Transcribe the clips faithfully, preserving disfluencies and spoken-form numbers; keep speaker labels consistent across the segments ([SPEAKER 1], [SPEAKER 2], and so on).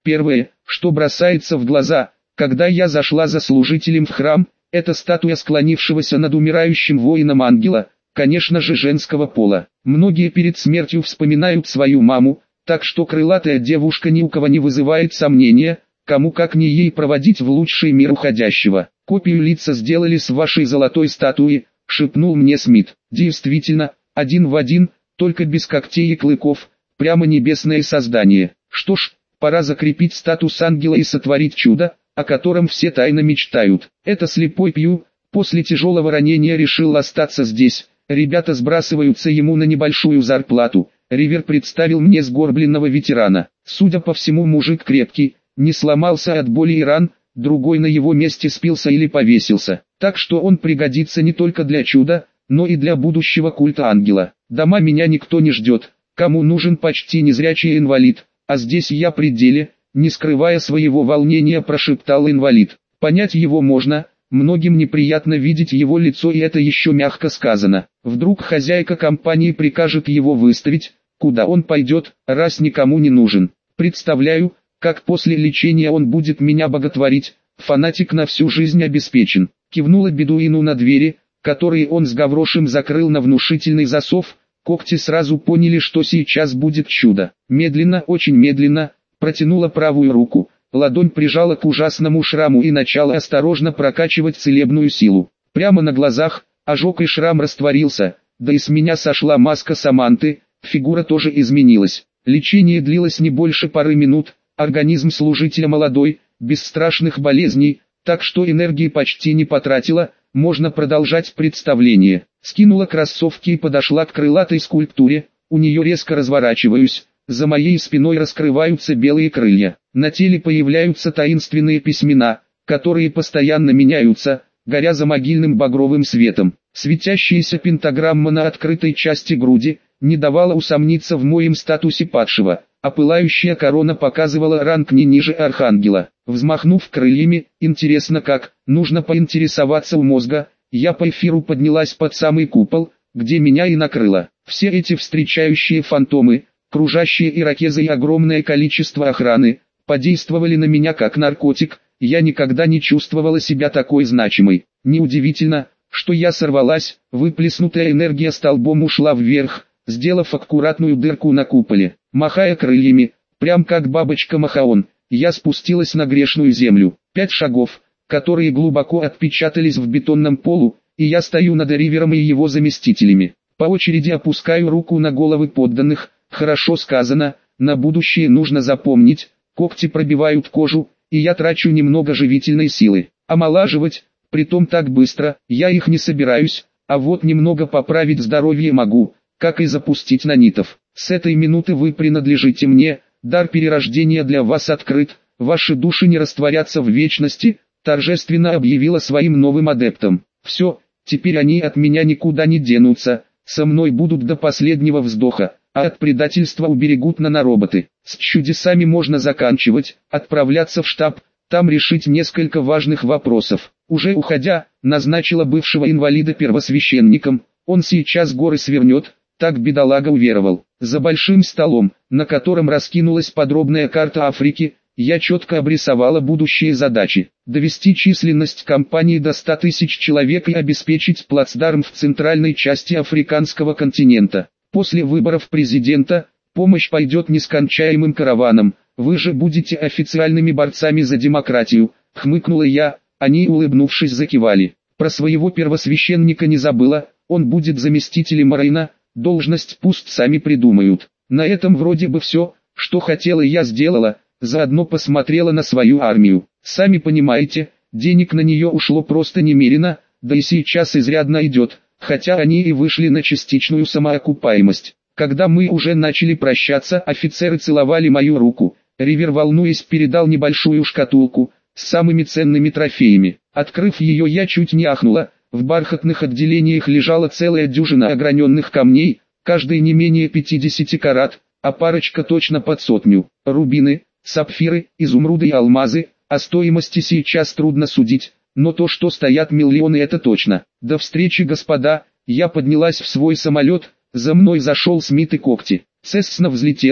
[SPEAKER 1] Первое, что бросается в глаза, когда я зашла за служителем в храм, это статуя склонившегося над умирающим воином ангела, конечно же женского пола. Многие перед смертью вспоминают свою маму, так что крылатая девушка ни у кого не вызывает сомнения, кому как не ей проводить в лучший мир уходящего. Копию лица сделали с вашей золотой статуи, шепнул мне Смит. Действительно, один в один, только без когтей и клыков, прямо небесное создание. Что ж, пора закрепить статус ангела и сотворить чудо, о котором все тайно мечтают. Это слепой Пью, после тяжелого ранения решил остаться здесь. Ребята сбрасываются ему на небольшую зарплату. Ривер представил мне сгорбленного ветерана. Судя по всему, мужик крепкий, не сломался от боли и ран, другой на его месте спился или повесился. Так что он пригодится не только для чуда, но и для будущего культа ангела. Дома меня никто не ждет, кому нужен почти незрячий инвалид, а здесь я при деле, не скрывая своего волнения, прошептал инвалид. Понять его можно, многим неприятно видеть его лицо, и это еще мягко сказано. Вдруг хозяйка компании прикажет его выставить, куда он пойдет, раз никому не нужен. Представляю, как после лечения он будет меня боготворить, фанатик на всю жизнь обеспечен. Кивнула бедуину на двери, которые он с гаврошем закрыл на внушительный засов. Когти сразу поняли, что сейчас будет чудо. Медленно, очень медленно, протянула правую руку, ладонь прижала к ужасному шраму и начала осторожно прокачивать целебную силу. Прямо на глазах, ожог и шрам растворился, да и с меня сошла маска Саманты, фигура тоже изменилась. Лечение длилось не больше пары минут, организм служителя молодой, без страшных болезней, так что энергии почти не потратила, можно продолжать представление. Скинула кроссовки и подошла к крылатой скульптуре, у нее резко разворачиваюсь, за моей спиной раскрываются белые крылья. На теле появляются таинственные письмена, которые постоянно меняются, горя за могильным багровым светом. Светящаяся пентаграмма на открытой части груди не давала усомниться в моем статусе падшего, а пылающая корона показывала ранг не ниже архангела. Взмахнув крыльями, интересно как, нужно поинтересоваться у мозга, я по эфиру поднялась под самый купол, где меня и накрыло. Все эти встречающие фантомы, кружащие ирокезы и огромное количество охраны, подействовали на меня как наркотик, я никогда не чувствовала себя такой значимой. Неудивительно, что я сорвалась, выплеснутая энергия столбом ушла вверх, сделав аккуратную дырку на куполе. Махая крыльями, прям как бабочка Махаон, я спустилась на грешную землю. Пять шагов, которые глубоко отпечатались в бетонном полу, и я стою над Ривером и его заместителями. По очереди опускаю руку на головы подданных. Хорошо сказано, на будущее нужно запомнить, когти пробивают кожу, и я трачу немного живительной силы. Омолаживать, притом так быстро, я их не собираюсь, а вот немного поправить здоровье могу, как и запустить нанитов. С этой минуты вы принадлежите мне, дар перерождения для вас открыт, ваши души не растворятся в вечности, торжественно объявила своим новым адептам. Все, теперь они от меня никуда не денутся, со мной будут до последнего вздоха, а от предательства уберегут нанороботы. С чудесами можно заканчивать, отправляться в штаб, там решить несколько важных вопросов. Уже уходя, назначила бывшего инвалида первосвященником, он сейчас горы свернет, так бедолага уверовал. За большим столом, на котором раскинулась подробная карта Африки, я четко обрисовала будущие задачи. Довести численность компании до ста тысяч человек и обеспечить плацдарм в центральной части африканского континента. После выборов президента, помощь пойдет нескончаемым караваном, вы же будете официальными борцами за демократию, хмыкнула я, они, улыбнувшись, закивали. Про своего первосвященника не забыла, он будет заместителем Рейна, должность пусть сами придумают. На этом вроде бы все, что хотела я сделала, заодно посмотрела на свою армию. Сами понимаете, денег на нее ушло просто немерено, да и сейчас изрядно идет, хотя они и вышли на частичную самоокупаемость. Когда мы уже начали прощаться, офицеры целовали мою руку. Ривер, волнуясь, передал небольшую шкатулку с самыми ценными трофеями. Открыв ее, я чуть не ахнула. В бархатных отделениях лежала целая дюжина ограненных камней, каждый не менее пятидесяти карат, а парочка точно под сотню. Рубины, сапфиры, изумруды и алмазы. О стоимости сейчас трудно судить, но то, что стоят миллионы, это точно. До встречи, господа. Я поднялась в свой самолет, за мной зашел Смит и Когти. Цессна взлетела,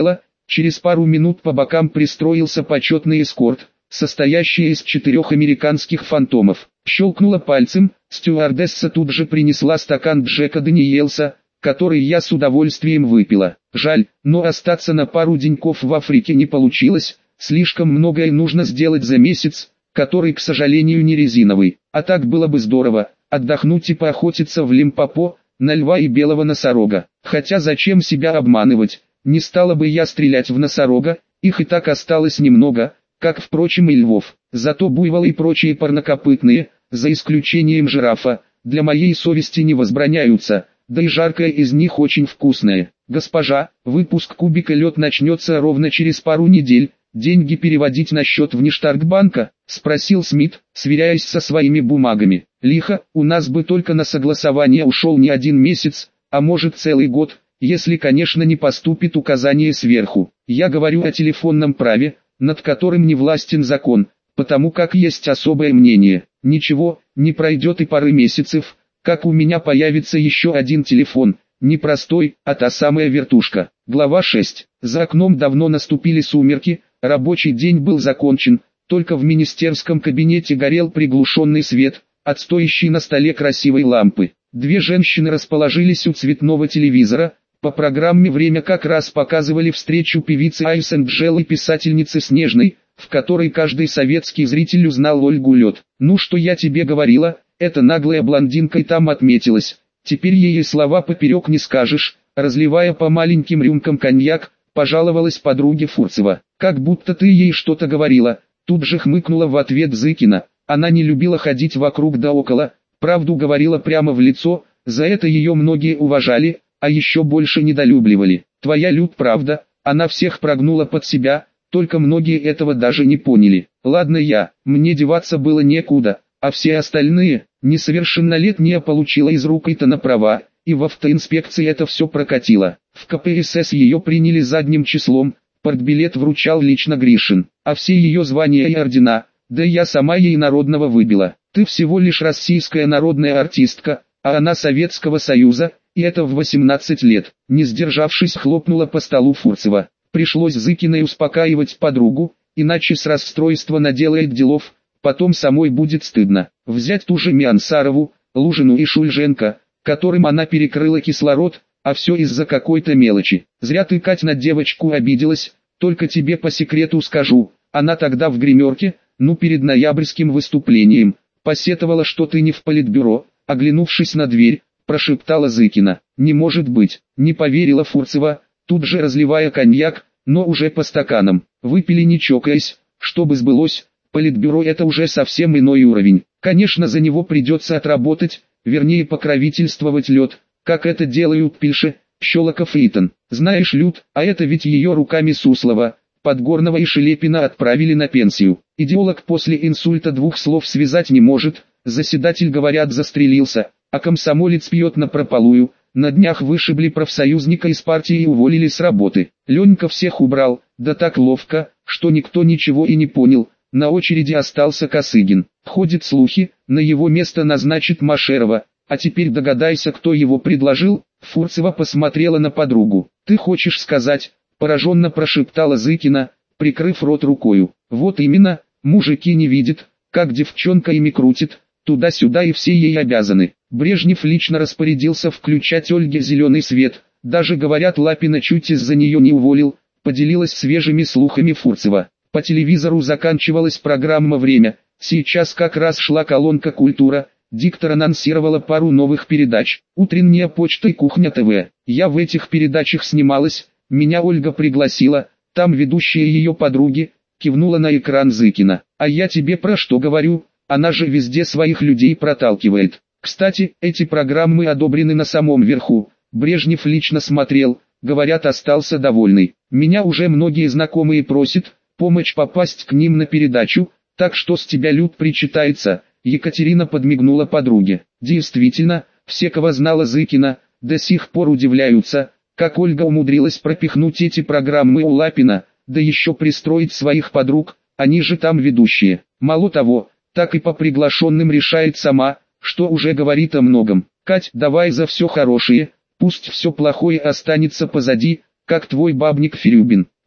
[SPEAKER 1] Через пару минут по бокам пристроился почетный эскорт, состоящий из четырех американских фантомов. Щелкнула пальцем, стюардесса тут же принесла стакан Джека Даниэлса, который я с удовольствием выпила. Жаль, но остаться на пару деньков в Африке не получилось, слишком многое нужно сделать за месяц, который, к сожалению, не резиновый. А так было бы здорово, отдохнуть и поохотиться в Лимпопо, на льва и белого носорога. Хотя зачем себя обманывать, не стала бы я стрелять в носорога, их и так осталось немного, как впрочем и львов. Зато буйволы и прочие парнокопытные, за исключением жирафа, для моей совести не возбраняются, да и жаркое из них очень вкусное. Госпожа, выпуск кубика лед начнется ровно через пару недель, деньги переводить на счет внештаркбанка? Спросил Смит, сверяясь со своими бумагами. Лихо, у нас бы только на согласование ушел не один месяц, а может целый год, если конечно не поступит указание сверху. Я говорю о телефонном праве, над которым не властен закон, потому как есть особое мнение. Ничего, не пройдет и пары месяцев, как у меня появится еще один телефон, не простой, а та самая вертушка. Глава шесть. За окном давно наступили сумерки, рабочий день был закончен, только в министерском кабинете горел приглушенный свет, от стоящей на столе красивой лампы. Две женщины расположились у цветного телевизора, по программе «Время» как раз показывали встречу певицы Айс Энджел и писательницы Снежной, в которой каждый советский зритель узнал Ольгу Лед. «Ну что я тебе говорила, эта наглая блондинка и там отметилась, теперь ей слова поперек не скажешь», разливая по маленьким рюмкам коньяк, пожаловалась подруге Фурцева. «Как будто ты ей что-то говорила», тут же хмыкнула в ответ Зыкина. Она не любила ходить вокруг да около, правду говорила прямо в лицо, за это ее многие уважали, а еще больше недолюбливали. «Твоя Люд правда, она всех прогнула под себя, только многие этого даже не поняли. Ладно я, мне деваться было некуда, а все остальные, несовершеннолетняя получила из рук Итана права, и в автоинспекции это все прокатило. В ка пэ эс эс ее приняли задним числом, партбилет вручал лично Гришин, а все ее звания и ордена, да я сама ей народного выбила. Ты всего лишь российская народная артистка, а она Советского Союза, и это в восемнадцать лет». Не сдержавшись, хлопнула по столу Фурцева. Пришлось Зыкиной успокаивать подругу, иначе с расстройства наделает делов, потом самой будет стыдно. Взять ту же Миансарову, Лужину и Шульженко, которым она перекрыла кислород, а все из-за какой-то мелочи. Зря ты, Кать, на девочку обиделась, только тебе по секрету скажу, она тогда в гримерке, ну перед ноябрьским выступлением, посетовала, что ты не в политбюро, оглянувшись на дверь, прошептала Зыкина. «Не может быть», не поверила Фурцева, тут же разливая коньяк, но уже по стаканам. Выпили не чокаясь, чтобы сбылось, политбюро это уже совсем иной уровень. Конечно, за него придется отработать, вернее покровительствовать Лед, как это делают Пильше, Щелоков и Итан. Знаешь, Люд, а это ведь ее руками Суслова, Подгорного и Шелепина отправили на пенсию. Идеолог после инсульта двух слов связать не может, заседатель, говорят, застрелился, а комсомолец пьет напропалую. На днях вышибли профсоюзника из партии и уволили с работы. Ленька всех убрал, да так ловко, что никто ничего и не понял. На очереди остался Косыгин. Ходят слухи, на его место назначит Машерова. А теперь догадайся, кто его предложил. Фурцева посмотрела на подругу. «Ты хочешь сказать?» – пораженно прошептала Зыкина, прикрыв рот рукою. «Вот именно, мужики не видят, как девчонка ими крутит, туда-сюда, и все ей обязаны. Брежнев лично распорядился включать Ольге зеленый свет, даже, говорят, Лапина чуть из-за нее не уволил», поделилась свежими слухами Фурцева. По телевизору заканчивалась программа «Время», сейчас как раз шла колонка «Культура», диктор анонсировала пару новых передач. «Утренняя почта» и «Кухня ТВ». Я в этих передачах снималась, меня Ольга пригласила, там ведущие ее подруги, кивнула на экран Зыкина. «А я тебе про что говорю, она же везде своих людей проталкивает. Кстати, эти программы одобрены на самом верху, Брежнев лично смотрел, говорят, остался довольный. Меня уже многие знакомые просят, помочь попасть к ним на передачу, так что с тебя, Люд, причитается». Екатерина подмигнула подруге. Действительно, все, кого знала Зыкина, до сих пор удивляются, как Ольга умудрилась пропихнуть эти программы у Лапина, да еще пристроить своих подруг, они же там ведущие. Мало того, так и по приглашенным решает сама, что уже говорит о многом. «Кать, давай за все хорошее, пусть все плохое останется позади, как твой бабник Фирюбин».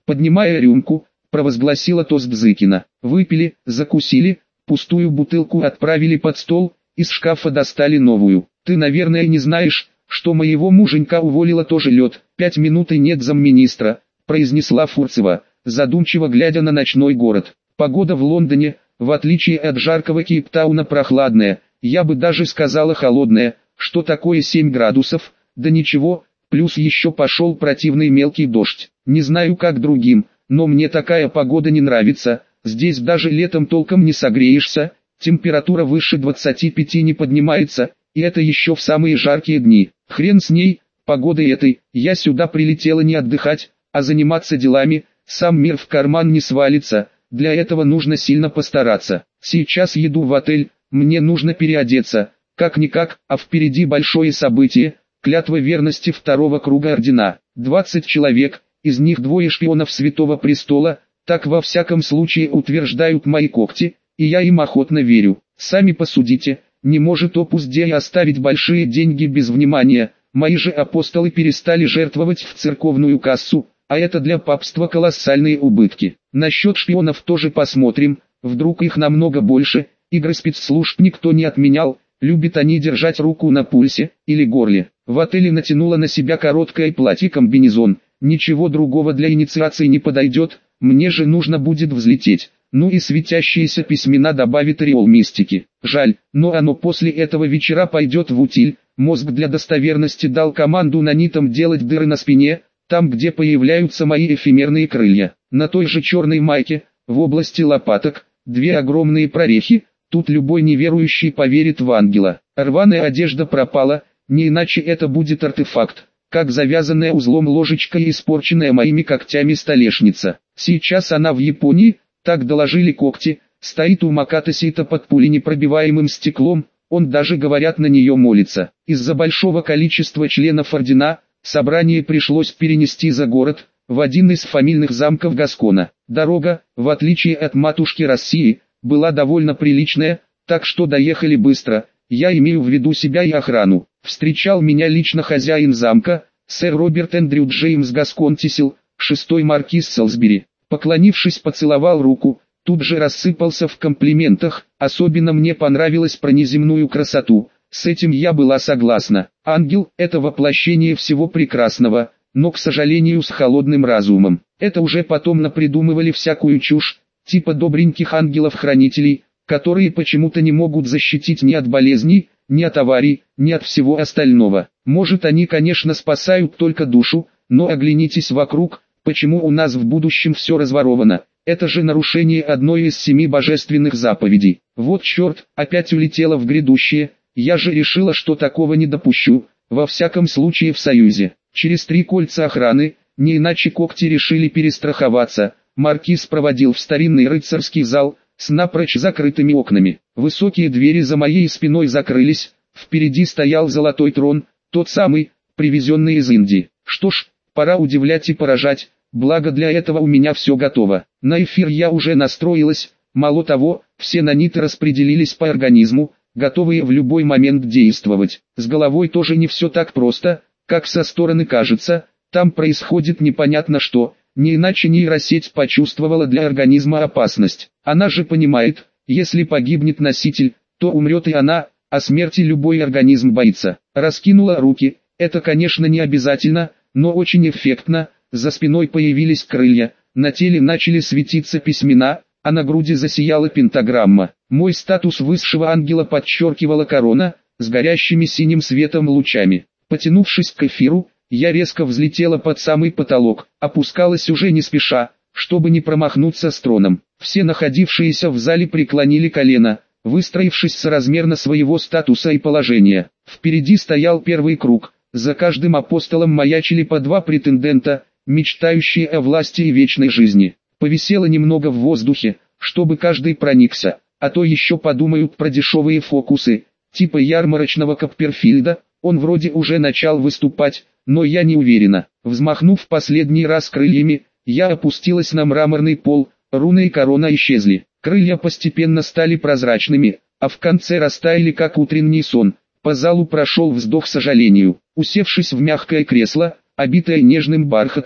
[SPEAKER 1] Поднимая рюмку, провозгласила тост Зыкина. Выпили, закусили, пустую бутылку отправили под стол, из шкафа достали новую. Ты, наверное, не знаешь, что моего муженька уволила тоже лед. Пять минут и нет замминистра, произнесла Фурцева, задумчиво глядя на ночной город. Погода в Лондоне, в отличие от жаркого Кейптауна, прохладная, я бы даже сказала холодная. Что такое семь градусов? Да ничего, плюс еще пошел противный мелкий дождь. Не знаю как другим, но мне такая погода не нравится. Здесь даже летом толком не согреешься, температура выше двадцати пяти не поднимается, и это еще в самые жаркие дни. Хрен с ней, погодой этой, я сюда прилетела не отдыхать, а заниматься делами, сам мир в карман не свалится, для этого нужно сильно постараться. Сейчас еду в отель, мне нужно переодеться, как-никак, а впереди большое событие, клятва верности второго круга ордена. двадцать человек, из них двое шпионов Святого Престола, так во всяком случае утверждают мои когти, и я им охотно верю. Сами посудите, не может Опус Дей оставить большие деньги без внимания, мои же апостолы перестали жертвовать в церковную кассу, а это для папства колоссальные убытки. Насчет шпионов тоже посмотрим, вдруг их намного больше, игры спецслужб никто не отменял, любят они держать руку на пульсе, или горле. В отеле натянула на себя короткое платье-комбинезон, ничего другого для инициации не подойдет, мне же нужно будет взлететь. Ну и светящиеся письмена добавит ореол мистики. Жаль, но оно после этого вечера пойдет в утиль. Мозг для достоверности дал команду нанитам делать дыры на спине, там где появляются мои эфемерные крылья. На той же черной майке, в области лопаток, две огромные прорехи, тут любой неверующий поверит в ангела. Рваная одежда пропала, не иначе это будет артефакт, как завязанная узлом ложечка и испорченная моими когтями столешница. Сейчас она в Японии, так доложили когти, стоит у Макатосита под пуленепробиваемым стеклом, он даже, говорят, на нее молится. Из-за большого количества членов ордена, собрание пришлось перенести за город, в один из фамильных замков Гаскона. Дорога, в отличие от матушки России, была довольно приличная, так что доехали быстро, я имею в виду себя и охрану. Встречал меня лично хозяин замка, сэр Роберт Эндрю Джеймс Гасконтисел, шестой маркиз Солсбери. Поклонившись, поцеловал руку, тут же рассыпался в комплиментах, особенно мне понравилось про неземную красоту, с этим я была согласна. Ангел – это воплощение всего прекрасного, но, к сожалению, с холодным разумом. Это уже потом напридумывали всякую чушь, типа добреньких ангелов-хранителей, которые почему-то не могут защитить ни от болезней, ни от аварий, ни от всего остального. Может, они, конечно, спасают только душу, но оглянитесь вокруг, почему у нас в будущем все разворовано. Это же нарушение одной из семи божественных заповедей. Вот черт, опять улетела в грядущее, я же решила, что такого не допущу, во всяком случае в Союзе. Через три кольца охраны, не иначе когти решили перестраховаться, маркиз проводил в старинный рыцарский зал, с напрочь закрытыми окнами. Высокие двери за моей спиной закрылись, впереди стоял золотой трон, тот самый, привезенный из Индии. Что ж, пора удивлять и поражать, благо для этого у меня все готово. На эфир я уже настроилась, мало того, все наниты распределились по организму, готовые в любой момент действовать. С головой тоже не все так просто, как со стороны кажется, там происходит непонятно что, не иначе нейросеть почувствовала для организма опасность. Она же понимает, если погибнет носитель, то умрет и она, а смерти любой организм боится. Раскинула руки, это конечно не обязательно, но очень эффектно, за спиной появились крылья, на теле начали светиться письмена, а на груди засияла пентаграмма. Мой статус высшего ангела подчеркивала корона, с горящими синим светом лучами. Потянувшись к эфиру, я резко взлетела под самый потолок, опускалась уже не спеша, чтобы не промахнуться с троном. Все находившиеся в зале преклонили колено, выстроившись соразмерно своего статуса и положения. Впереди стоял первый круг, за каждым апостолом маячили по два претендента, мечтающие о власти и вечной жизни. Повисело немного в воздухе, чтобы каждый проникся, а то еще подумают про дешевые фокусы, типа ярмарочного Копперфильда, он вроде уже начал выступать, но я не уверена. Взмахнув последний раз крыльями, я опустилась на мраморный пол, руны и корона исчезли. Крылья постепенно стали прозрачными, а в конце растаяли как утренний сон. По залу прошел вздох сожалению. Усевшись в мягкое кресло, обитое нежным бархатом,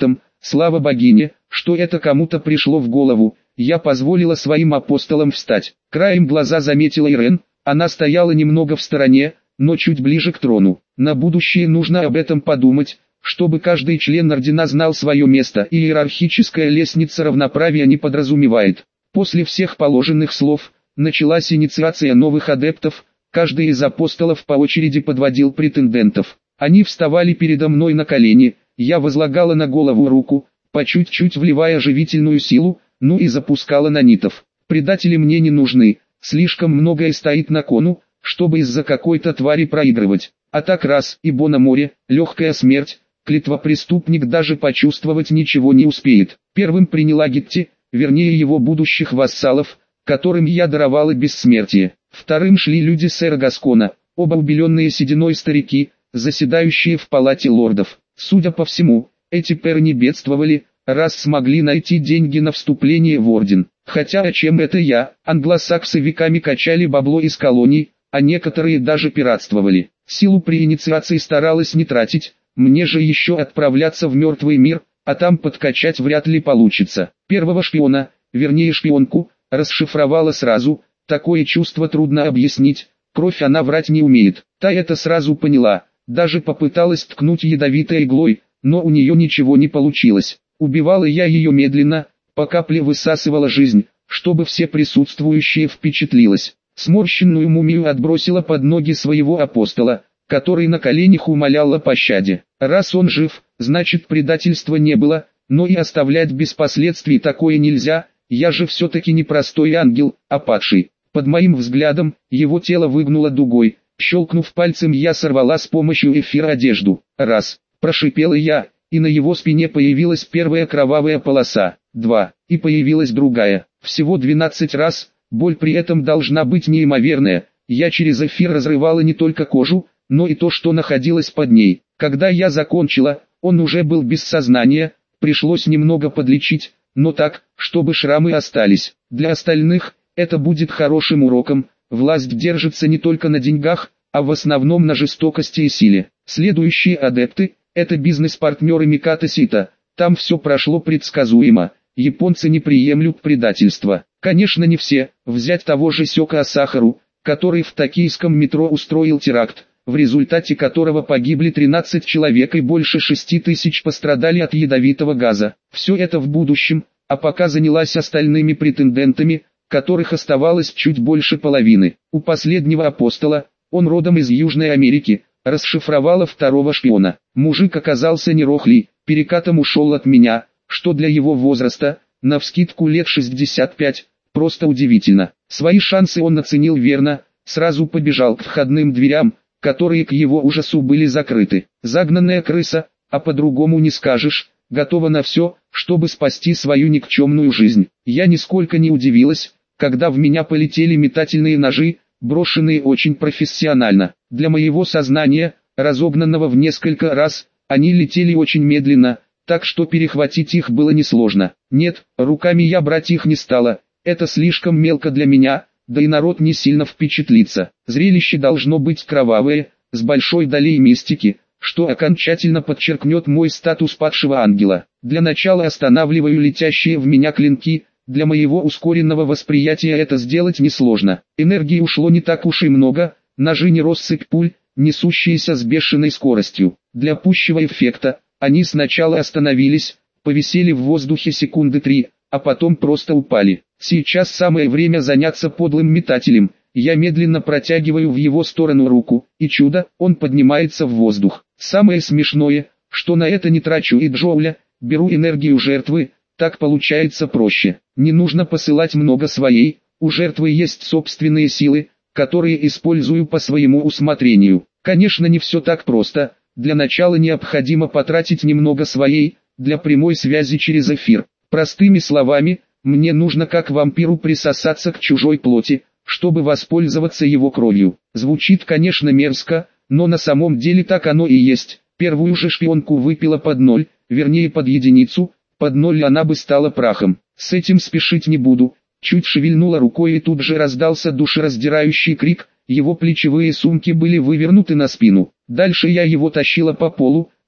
[SPEAKER 1] Слава богине, что это кому-то пришло в голову. Я позволила своим апостолам встать. Краем глаза заметила Ирен, она стояла немного в стороне, но чуть ближе к трону. На будущее нужно об этом подумать, чтобы каждый член ордена знал свое место, и иерархическая лестница равноправия не подразумевает. После всех положенных слов, началась инициация новых адептов, каждый из апостолов по очереди подводил претендентов. Они вставали передо мной на колени, я возлагала на голову руку, по чуть-чуть вливая живительную силу, ну и запускала нанитов. Предатели мне не нужны, слишком многое стоит на кону, чтобы из-за какой-то твари проигрывать. А так раз, ибо на море, легкая смерть, клятвопреступник даже почувствовать ничего не успеет. Первым приняла Гетти, вернее его будущих вассалов, которым я даровала бессмертие. Вторым шли люди сэра Гаскона, оба убеленные сединой старики, заседающие в палате лордов. Судя по всему, эти перы не бедствовали, раз смогли найти деньги на вступление в орден. Хотя о чем это я, англосаксы веками качали бабло из колоний, а некоторые даже пиратствовали. Силу при инициации старалась не тратить, мне же еще отправляться в мертвый мир, а там подкачать вряд ли получится. Первого шпиона, вернее шпионку, расшифровала сразу, такое чувство трудно объяснить, кровь она врать не умеет. Та это сразу поняла, даже попыталась ткнуть ядовитой иглой, но у нее ничего не получилось. Убивала я ее медленно, по капле высасывала жизнь, чтобы все присутствующие впечатлилось. Сморщенную мумию отбросила под ноги своего апостола, который на коленях умолял о пощаде. Раз он жив, значит предательства не было, но и оставлять без последствий такое нельзя, я же все-таки не простой ангел, а падший. Под моим взглядом, его тело выгнуло дугой, щелкнув пальцем я сорвала с помощью эфира одежду. Раз, прошипела я, и на его спине появилась первая кровавая полоса. Два, и появилась другая. Всего двенадцать раз, боль при этом должна быть неимоверная. Я через эфир разрывала не только кожу, но и то, что находилось под ней. Когда я закончила, он уже был без сознания, пришлось немного подлечить, но так, чтобы шрамы остались. Для остальных, это будет хорошим уроком. Власть держится не только на деньгах, а в основном на жестокости и силе. Следующие адепты – это бизнес-партнеры Миката Сита. Там все прошло предсказуемо. Японцы не приемлют предательства. Конечно, не все. Взять того же Сёка Асахару, который в токийском метро устроил теракт, в результате которого погибли тринадцать человек и больше шести тысяч пострадали от ядовитого газа. Все это в будущем, а пока занялась остальными претендентами, которых оставалось чуть больше половины. У последнего апостола, он родом из Южной Америки, расшифровала второго шпиона. Мужик оказался не рохлей, перекатом ушел от меня, что для его возраста, навскидку лет шестьдесят пять, просто удивительно. Свои шансы он оценил верно, сразу побежал к входным дверям, которые к его ужасу были закрыты. Загнанная крыса, а по-другому не скажешь, готова на все, чтобы спасти свою никчемную жизнь. Я нисколько не удивилась, когда в меня полетели метательные ножи, брошенные очень профессионально. Для моего сознания, разогнанного в несколько раз, они летели очень медленно, так что перехватить их было несложно. Нет, руками я брать их не стала, это слишком мелко для меня, да и народ не сильно впечатлится. Зрелище должно быть кровавое, с большой долей мистики, что окончательно подчеркнет мой статус падшего ангела. Для начала останавливаю летящие в меня клинки, для моего ускоренного восприятия это сделать несложно. Энергии ушло не так уж и много, ножи не россыпь пуль, несущиеся с бешеной скоростью. Для пущего эффекта, они сначала остановились, повисели в воздухе секунды три, а потом просто упали. Сейчас самое время заняться подлым метателем. Я медленно протягиваю в его сторону руку, и чудо, он поднимается в воздух. Самое смешное, что на это не трачу и джоуля, беру энергию жертвы, так получается проще. Не нужно посылать много своей, у жертвы есть собственные силы, которые использую по своему усмотрению. Конечно, не все так просто, для начала необходимо потратить немного своей, для прямой связи через эфир. Простыми словами, мне нужно как вампиру присосаться к чужой плоти, чтобы воспользоваться его кровью. Звучит, конечно, мерзко, но на самом деле так оно и есть. Первую же шпионку выпила под ноль, вернее под единицу, под ноль она бы стала прахом. С этим спешить не буду. Чуть шевельнула рукой и тут же раздался душераздирающий крик, его плечевые сумки были вывернуты на спину. Дальше я его тащила по полу,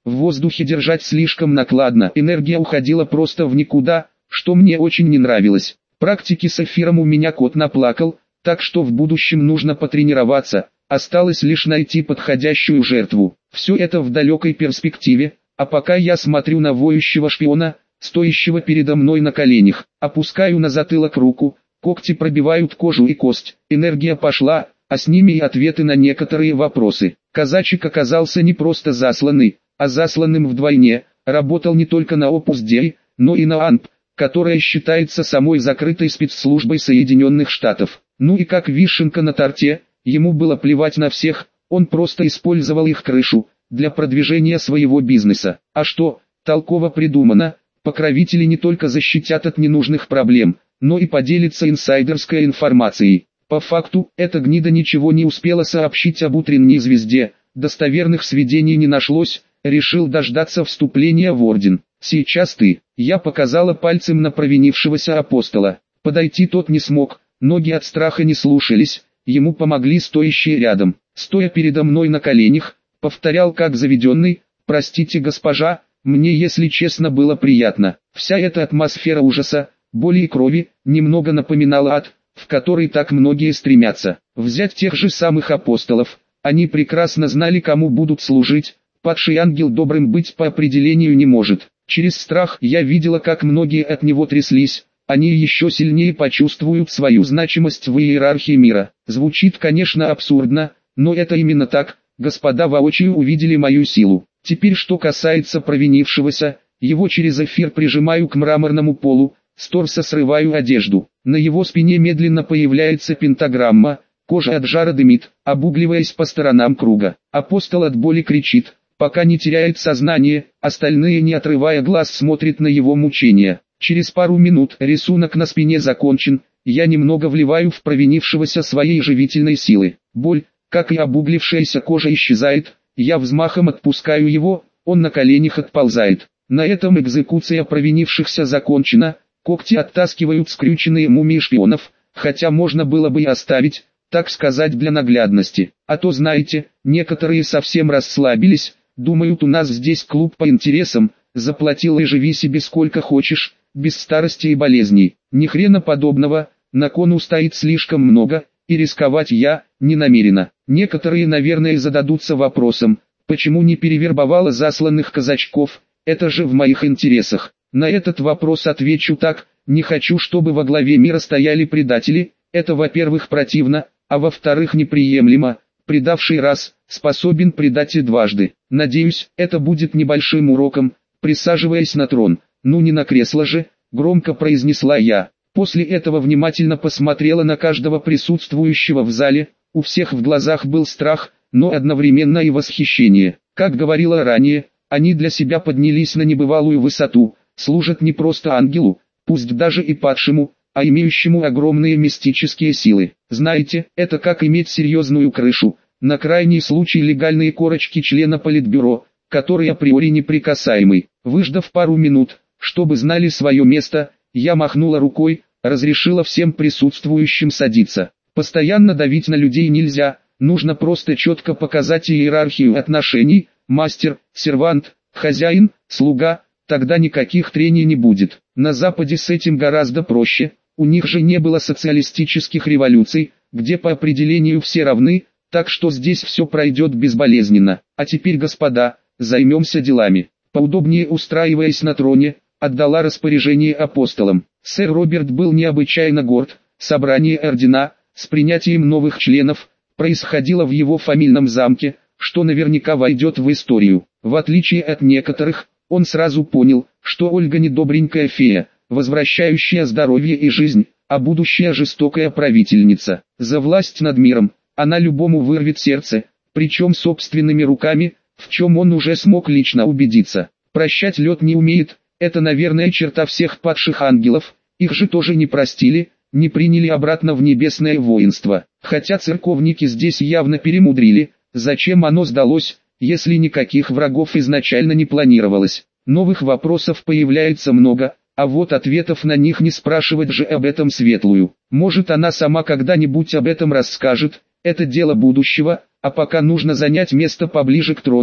[SPEAKER 1] в воздухе держать слишком накладно, энергия уходила просто в никуда, что мне очень не нравилось. Практики с эфиром у меня кот наплакал, так что в будущем нужно потренироваться, осталось лишь найти подходящую жертву. Все это в далекой перспективе, а пока я смотрю на воющего шпиона, стоящего передо мной на коленях, опускаю на затылок руку, когти пробивают кожу и кость, энергия пошла, а с ними и ответы на некоторые вопросы. Казачек оказался не просто засланный, а засланным вдвойне, работал не только на Opus Dei, но и на эй эн пи, которая считается самой закрытой спецслужбой Соединенных Штатов. Ну и как вишенка на торте, ему было плевать на всех, он просто использовал их крышу, для продвижения своего бизнеса. А что, толково придумано, покровители не только защитят от ненужных проблем, но и поделятся инсайдерской информацией. По факту, эта гнида ничего не успела сообщить об утренней звезде, достоверных сведений не нашлось, решил дождаться вступления в орден. Сейчас ты, я показала пальцем на провинившегося апостола. Подойти тот не смог, ноги от страха не слушались, ему помогли стоящие рядом. Стоя передо мной на коленях, повторял как заведенный: «Простите, госпожа, мне, если честно, было приятно». Вся эта атмосфера ужаса, боли и крови, немного напоминала ад, в который так многие стремятся. Взять тех же самых апостолов, они прекрасно знали, кому будут служить, падший ангел добрым быть по определению не может. Через страх я видела, как многие от него тряслись, они еще сильнее почувствуют свою значимость в иерархии мира. Звучит, конечно, абсурдно, но это именно так, господа воочию увидели мою силу. Теперь что касается провинившегося, его через эфир прижимаю к мраморному полу, с торса срываю одежду. На его спине медленно появляется пентаграмма, кожа от жара дымит, обугливаясь по сторонам круга. Апостол от боли кричит, пока не теряет сознание, остальные, не отрывая глаз, смотрят на его мучения. Через пару минут рисунок на спине закончен, я немного вливаю в провинившегося своей живительной силы. Боль, как и обуглившаяся кожа, исчезает, я взмахом отпускаю его, он на коленях отползает. На этом экзекуция провинившихся закончена, когти оттаскивают скрюченные мумии шпионов, хотя можно было бы и оставить, так сказать, для наглядности. А то, знаете, некоторые совсем расслабились, думают, у нас здесь клуб по интересам, заплатил и живи себе сколько хочешь, без старости и болезней. Ни хрена подобного, на кону стоит слишком много, и рисковать я не намерена. Некоторые, наверное, зададутся вопросом, почему не перевербовала засланных казачков, это же в моих интересах. На этот вопрос отвечу так: не хочу, чтобы во главе мира стояли предатели, это, во-первых, противно, а во-вторых, неприемлемо. Предавший раз, способен предать и дважды. Надеюсь, это будет небольшим уроком. Присаживаясь на трон, ну не на кресло же, громко произнесла я. После этого внимательно посмотрела на каждого присутствующего в зале, у всех в глазах был страх, но одновременно и восхищение. Как говорила ранее, они для себя поднялись на небывалую высоту, служат не просто ангелу, пусть даже и падшему, а имеющему огромные мистические силы. Знаете, это как иметь серьезную крышу, на крайний случай легальные корочки члена политбюро, который априори неприкасаемый. Выждав пару минут, чтобы знали свое место, я махнула рукой, разрешила всем присутствующим садиться. Постоянно давить на людей нельзя, нужно просто четко показать иерархию отношений: мастер, сервант, хозяин, слуга, тогда никаких трений не будет. На Западе с этим гораздо проще, у них же не было социалистических революций, где по определению все равны, так что здесь все пройдет безболезненно. А теперь, господа, займемся делами. Поудобнее устраиваясь на троне, отдала распоряжение апостолам. Сэр Роберт был необычайно горд, собрание ордена, с принятием новых членов, происходило в его фамильном замке, что наверняка войдет в историю. В отличие от некоторых, он сразу понял, что Ольга не добренькая фея, возвращающая здоровье и жизнь, а будущая жестокая правительница. За власть над миром, она любому вырвет сердце, причем собственными руками, в чем он уже смог лично убедиться. Прощать лед не умеет, это, наверное, черта всех падших ангелов, их же тоже не простили, не приняли обратно в небесное воинство. Хотя церковники здесь явно перемудрили, зачем оно сдалось, если никаких врагов изначально не планировалось. Новых вопросов появляется много, а вот ответов на них не спрашивать же об этом светлую. Может, она сама когда-нибудь об этом расскажет, это дело будущего, а пока нужно занять место поближе к трону,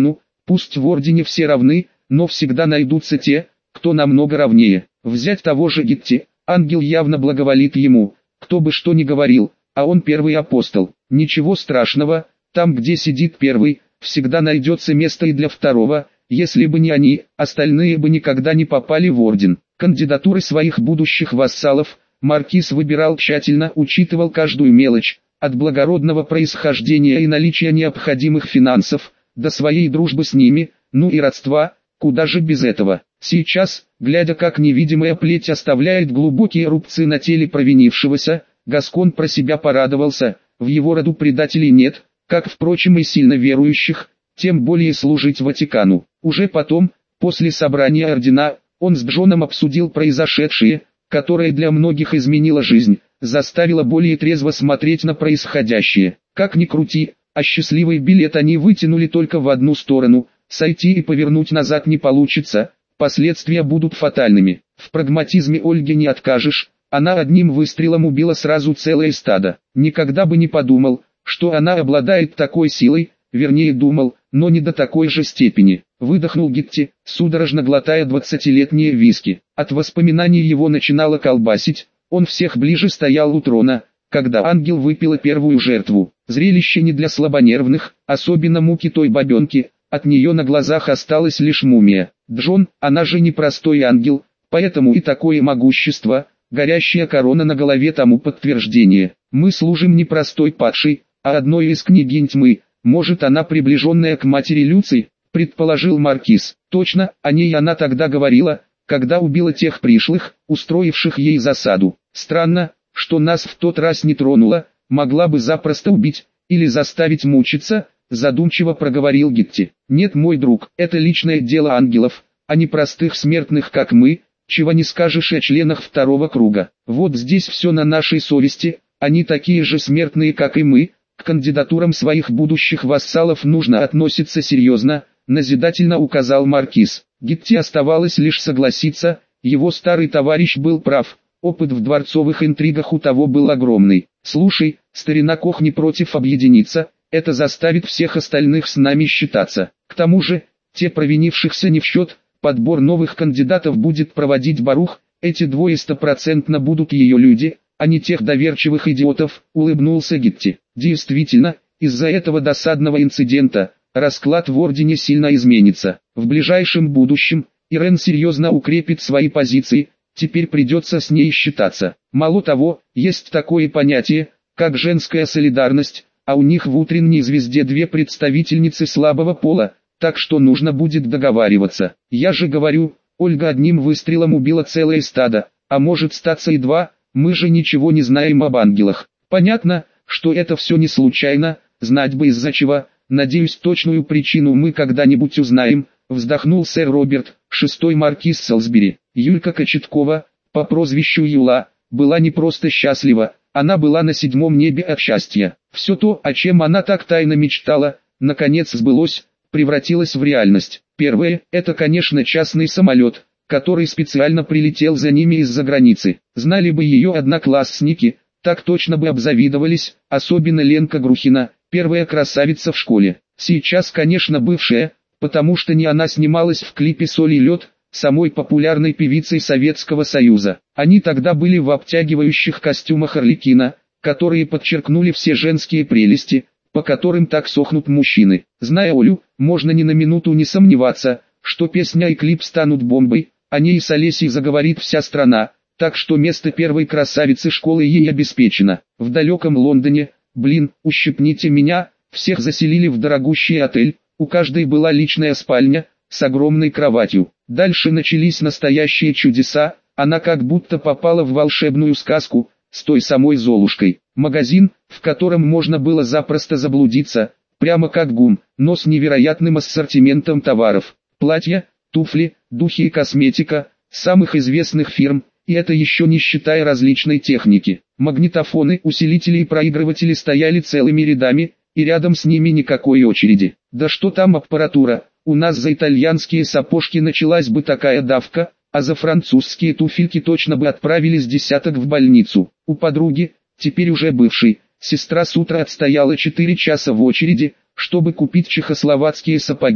[SPEAKER 1] Пусть в ордене все равны, но всегда найдутся те, кто намного равнее. Взять того же Гетти, ангел явно благоволит ему, кто бы что ни говорил, а он первый апостол. Ничего страшного, там где сидит первый, всегда найдется место и для второго. Если бы не они, остальные бы никогда не попали в орден. Кандидатуры своих будущих вассалов маркиз выбирал тщательно, учитывал каждую мелочь, от благородного происхождения и наличия необходимых финансов, до своей дружбы с ними, ну и родства, куда же без этого. Сейчас, глядя как невидимая плеть оставляет глубокие рубцы на теле провинившегося, Гаскон про себя порадовался, в его роду предателей нет, как впрочем и сильно верующих, тем более служить Ватикану. Уже потом, после собрания ордена, он с Джоном обсудил произошедшее, которое для многих изменило жизнь, заставило более трезво смотреть на происходящее. Как ни крути, а счастливый билет они вытянули только в одну сторону, сойти и повернуть назад не получится, последствия будут фатальными. В прагматизме Ольге не откажешь, она одним выстрелом убила сразу целое стадо. Никогда бы не подумал, что она обладает такой силой, вернее думал, но не до такой же степени. Выдохнул Гетти, судорожно глотая двадцатилетние виски. От воспоминаний его начинало колбасить, он всех ближе стоял у трона, когда ангел выпила первую жертву. Зрелище не для слабонервных, особенно муки той бабенки, от нее на глазах осталась лишь мумия. Джон, она же не простой ангел, поэтому и такое могущество, горящая корона на голове тому подтверждение. Мы служим не простой падшей, а одной из княгинь тьмы. Может, она приближенная к матери Люций, предположил маркиз. Точно, о ней она тогда говорила, когда убила тех пришлых, устроивших ей засаду. Странно, что нас в тот раз не тронула, могла бы запросто убить, или заставить мучиться, задумчиво проговорил Гетти. Нет, мой друг, это личное дело ангелов, а не простых смертных как мы, чего не скажешь о членах второго круга. Вот здесь все на нашей совести, они такие же смертные как и мы. К кандидатурам своих будущих вассалов нужно относиться серьезно, назидательно указал маркиз. Гетти оставалось лишь согласиться, его старый товарищ был прав, опыт в дворцовых интригах у того был огромный. Слушай, старина Кох не против объединиться, это заставит всех остальных с нами считаться. К тому же, те провинившихся не в счет, подбор новых кандидатов будет проводить Барух, эти двое стопроцентно будут ее люди, а не тех доверчивых идиотов, улыбнулся Гетти. Действительно, из-за этого досадного инцидента, расклад в ордене сильно изменится. В ближайшем будущем, Ирен серьезно укрепит свои позиции, теперь придется с ней считаться. Мало того, есть такое понятие, как женская солидарность, а у них в утренней звезде две представительницы слабого пола, так что нужно будет договариваться. Я же говорю, Ольга одним выстрелом убила целое стадо, а может статься и два, мы же ничего не знаем об ангелах. Понятно, что это все не случайно, знать бы из-за чего, надеюсь точную причину мы когда-нибудь узнаем, вздохнул сэр Роберт, шестой маркиз Солсбери. Юлька Кочеткова, по прозвищу Юла, была не просто счастлива, она была на седьмом небе от счастья. Все то, о чем она так тайно мечтала, наконец сбылось, превратилось в реальность. Первое, это конечно частный самолет, который специально прилетел за ними из-за границы. Знали бы ее одноклассники, так точно бы обзавидовались, особенно Ленка Грухина, первая красавица в школе. Сейчас, конечно, бывшая, потому что не она снималась в клипе «Соль и лед», самой популярной певицей Советского Союза. Они тогда были в обтягивающих костюмах Арлекина, которые подчеркнули все женские прелести, по которым так сохнут мужчины. Зная Олю, можно ни на минуту не сомневаться, что песня и клип станут бомбой, о ней с Олесей заговорит вся страна, так что место первой красавицы школы ей обеспечено. В далеком Лондоне, блин, ущипните меня, всех заселили в дорогущий отель, у каждой была личная спальня, с огромной кроватью. Дальше начались настоящие чудеса, она как будто попала в волшебную сказку, с той самой Золушкой. Магазин, в котором можно было запросто заблудиться, прямо как ГУМ, но с невероятным ассортиментом товаров. Платья, туфли, духи и косметика, самых известных фирм, и это еще не считая различной техники. Магнитофоны, усилители и проигрыватели стояли целыми рядами, и рядом с ними никакой очереди. Да что там аппаратура, у нас за итальянские сапожки началась бы такая давка, а за французские туфельки точно бы отправились десяток в больницу. У подруги, теперь уже бывшей, сестра с утра отстояла четыре часа в очереди, чтобы купить чехословацкие сапоги,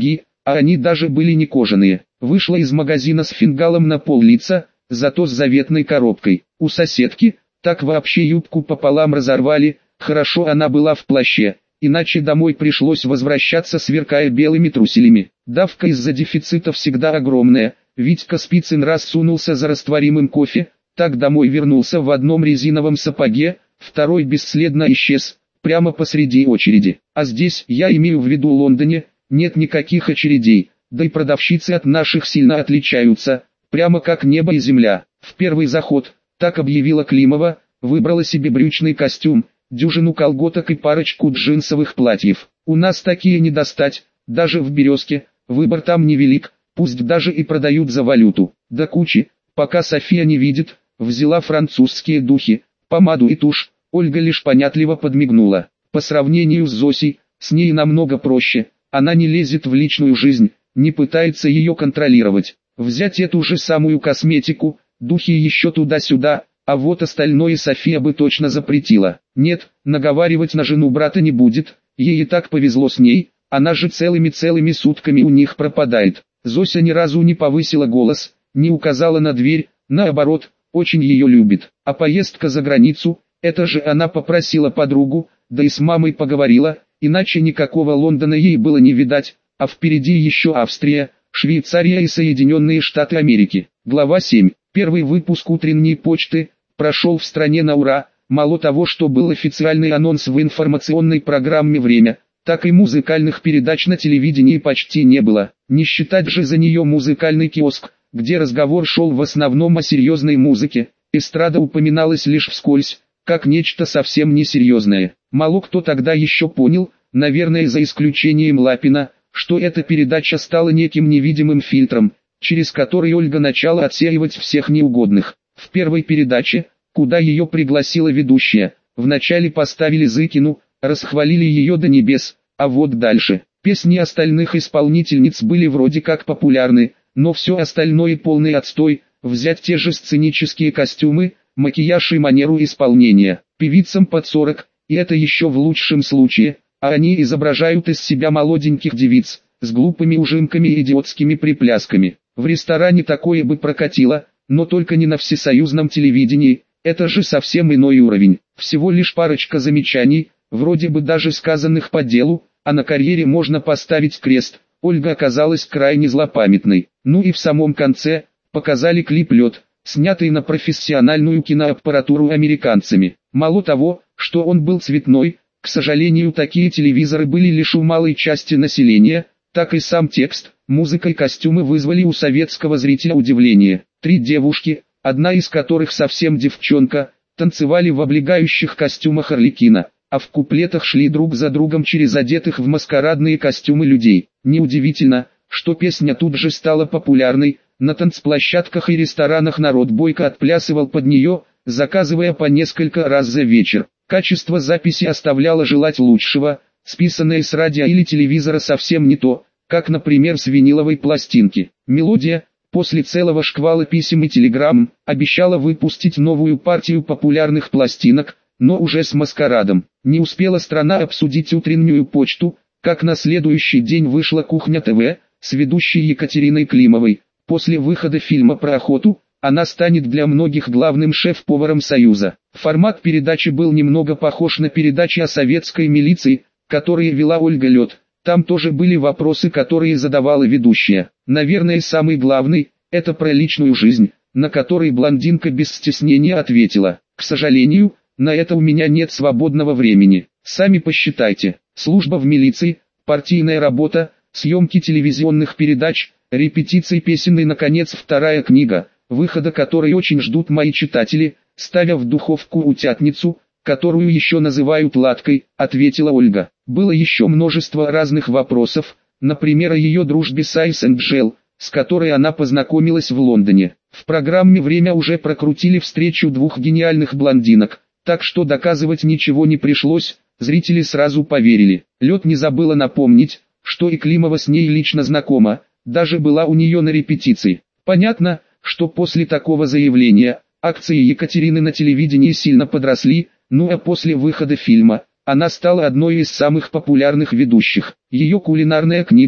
[SPEAKER 1] а они даже были не кожаные. Вышла из магазина с фингалом на пол-лица, зато с заветной коробкой. У соседки, так вообще юбку пополам разорвали, хорошо она была в плаще, иначе домой пришлось возвращаться, сверкая белыми труселями. Давка из-за дефицита всегда огромная, Витька Спицын раз сунулся за растворимым кофе, так домой вернулся в одном резиновом сапоге, второй бесследно исчез, прямо посреди очереди. А здесь, я имею в виду Лондоне, нет никаких очередей, да и продавщицы от наших сильно отличаются, прямо как небо и земля. В первый заход, так объявила Климова, выбрала себе брючный костюм, дюжину колготок и парочку джинсовых платьев. У нас такие не достать, даже в Березке, выбор там невелик, пусть даже и продают за валюту. До кучи, пока София не видит, взяла французские духи, помаду и тушь. Ольга лишь понятливо подмигнула. По сравнению с Зосей, с ней намного проще, она не лезет в личную жизнь, не пытается ее контролировать. Взять эту же самую косметику, духи еще туда-сюда, а вот остальное София бы точно запретила. Нет, наговаривать на жену брата не будет, ей и так повезло с ней, она же целыми-целыми сутками у них пропадает. Зося ни разу не повысила голос, не указала на дверь, наоборот, очень ее любит. А поездка за границу, это же она попросила подругу, да и с мамой поговорила, иначе никакого Лондона ей было не видать, а впереди еще Австрия, Швейцария и Соединенные Штаты Америки. Глава семь. Первый выпуск утренней почты прошел в стране на ура, мало того, что был официальный анонс в информационной программе «Время», так и музыкальных передач на телевидении почти не было. Не считать же за нее музыкальный киоск, где разговор шел в основном о серьезной музыке, эстрада упоминалась лишь вскользь, как нечто совсем несерьезное. Мало кто тогда еще понял, наверное за исключением Лапина, что эта передача стала неким невидимым фильтром, через который Ольга начала отсеивать всех неугодных. В первой передаче, куда ее пригласила ведущая, вначале поставили Зыкину, расхвалили ее до небес, а вот дальше. Песни остальных исполнительниц были вроде как популярны, но все остальное полный отстой, взять те же сценические костюмы, макияж и манеру исполнения. Певицам под сорок, и это еще в лучшем случае, а они изображают из себя молоденьких девиц, с глупыми ужимками и идиотскими приплясками. В ресторане такое бы прокатило, но только не на всесоюзном телевидении, это же совсем иной уровень. Всего лишь парочка замечаний, вроде бы даже сказанных по делу, а на карьере можно поставить крест. Ольга оказалась крайне злопамятной. Ну и в самом конце, показали клип «Лед», снятый на профессиональную киноаппаратуру американцами. Мало того, что он был цветной, к сожалению такие телевизоры были лишь у малой части населения, так и сам текст, музыка и костюмы вызвали у советского зрителя удивление. Три девушки, одна из которых совсем девчонка, танцевали в облегающих костюмах Арлекина, а в куплетах шли друг за другом через одетых в маскарадные костюмы людей. Неудивительно, что песня тут же стала популярной, на танцплощадках и ресторанах народ бойко отплясывал под нее, заказывая по несколько раз за вечер. Качество записи оставляло желать лучшего, списанное с радио или телевизора совсем не то, как, например, с виниловой пластинки. Мелодия, после целого шквала писем и телеграмм, обещала выпустить новую партию популярных пластинок, но уже с маскарадом. Не успела страна обсудить утреннюю почту, как на следующий день вышла «Кухня ТВ» с ведущей Екатериной Климовой. После выхода фильма про охоту, она станет для многих главным шеф-поваром Союза. Формат передачи был немного похож на передачи о советской милиции, которые вела Ольга Лед. Там тоже были вопросы, которые задавала ведущая. Наверное, самый главный – это про личную жизнь, на который блондинка без стеснения ответила: «К сожалению, на это у меня нет свободного времени. Сами посчитайте. Служба в милиции, партийная работа, съемки телевизионных передач, репетиции песен и, наконец, вторая книга, выхода которой очень ждут мои читатели, ставя в духовку утятницу, которую еще называют ладкой», — ответила Ольга. Было еще множество разных вопросов, например, о ее дружбе с Айс Энджел, с которой она познакомилась в Лондоне. В программе «Время» уже прокрутили встречу двух гениальных блондинок, так что доказывать ничего не пришлось, зрители сразу поверили. Лед не забыла напомнить, что и Климова с ней лично знакома, даже была у нее на репетиции. Понятно, что после такого заявления, акции Екатерины на телевидении сильно подросли, ну а после выхода фильма, она стала одной из самых популярных ведущих. Ее кулинарная книга,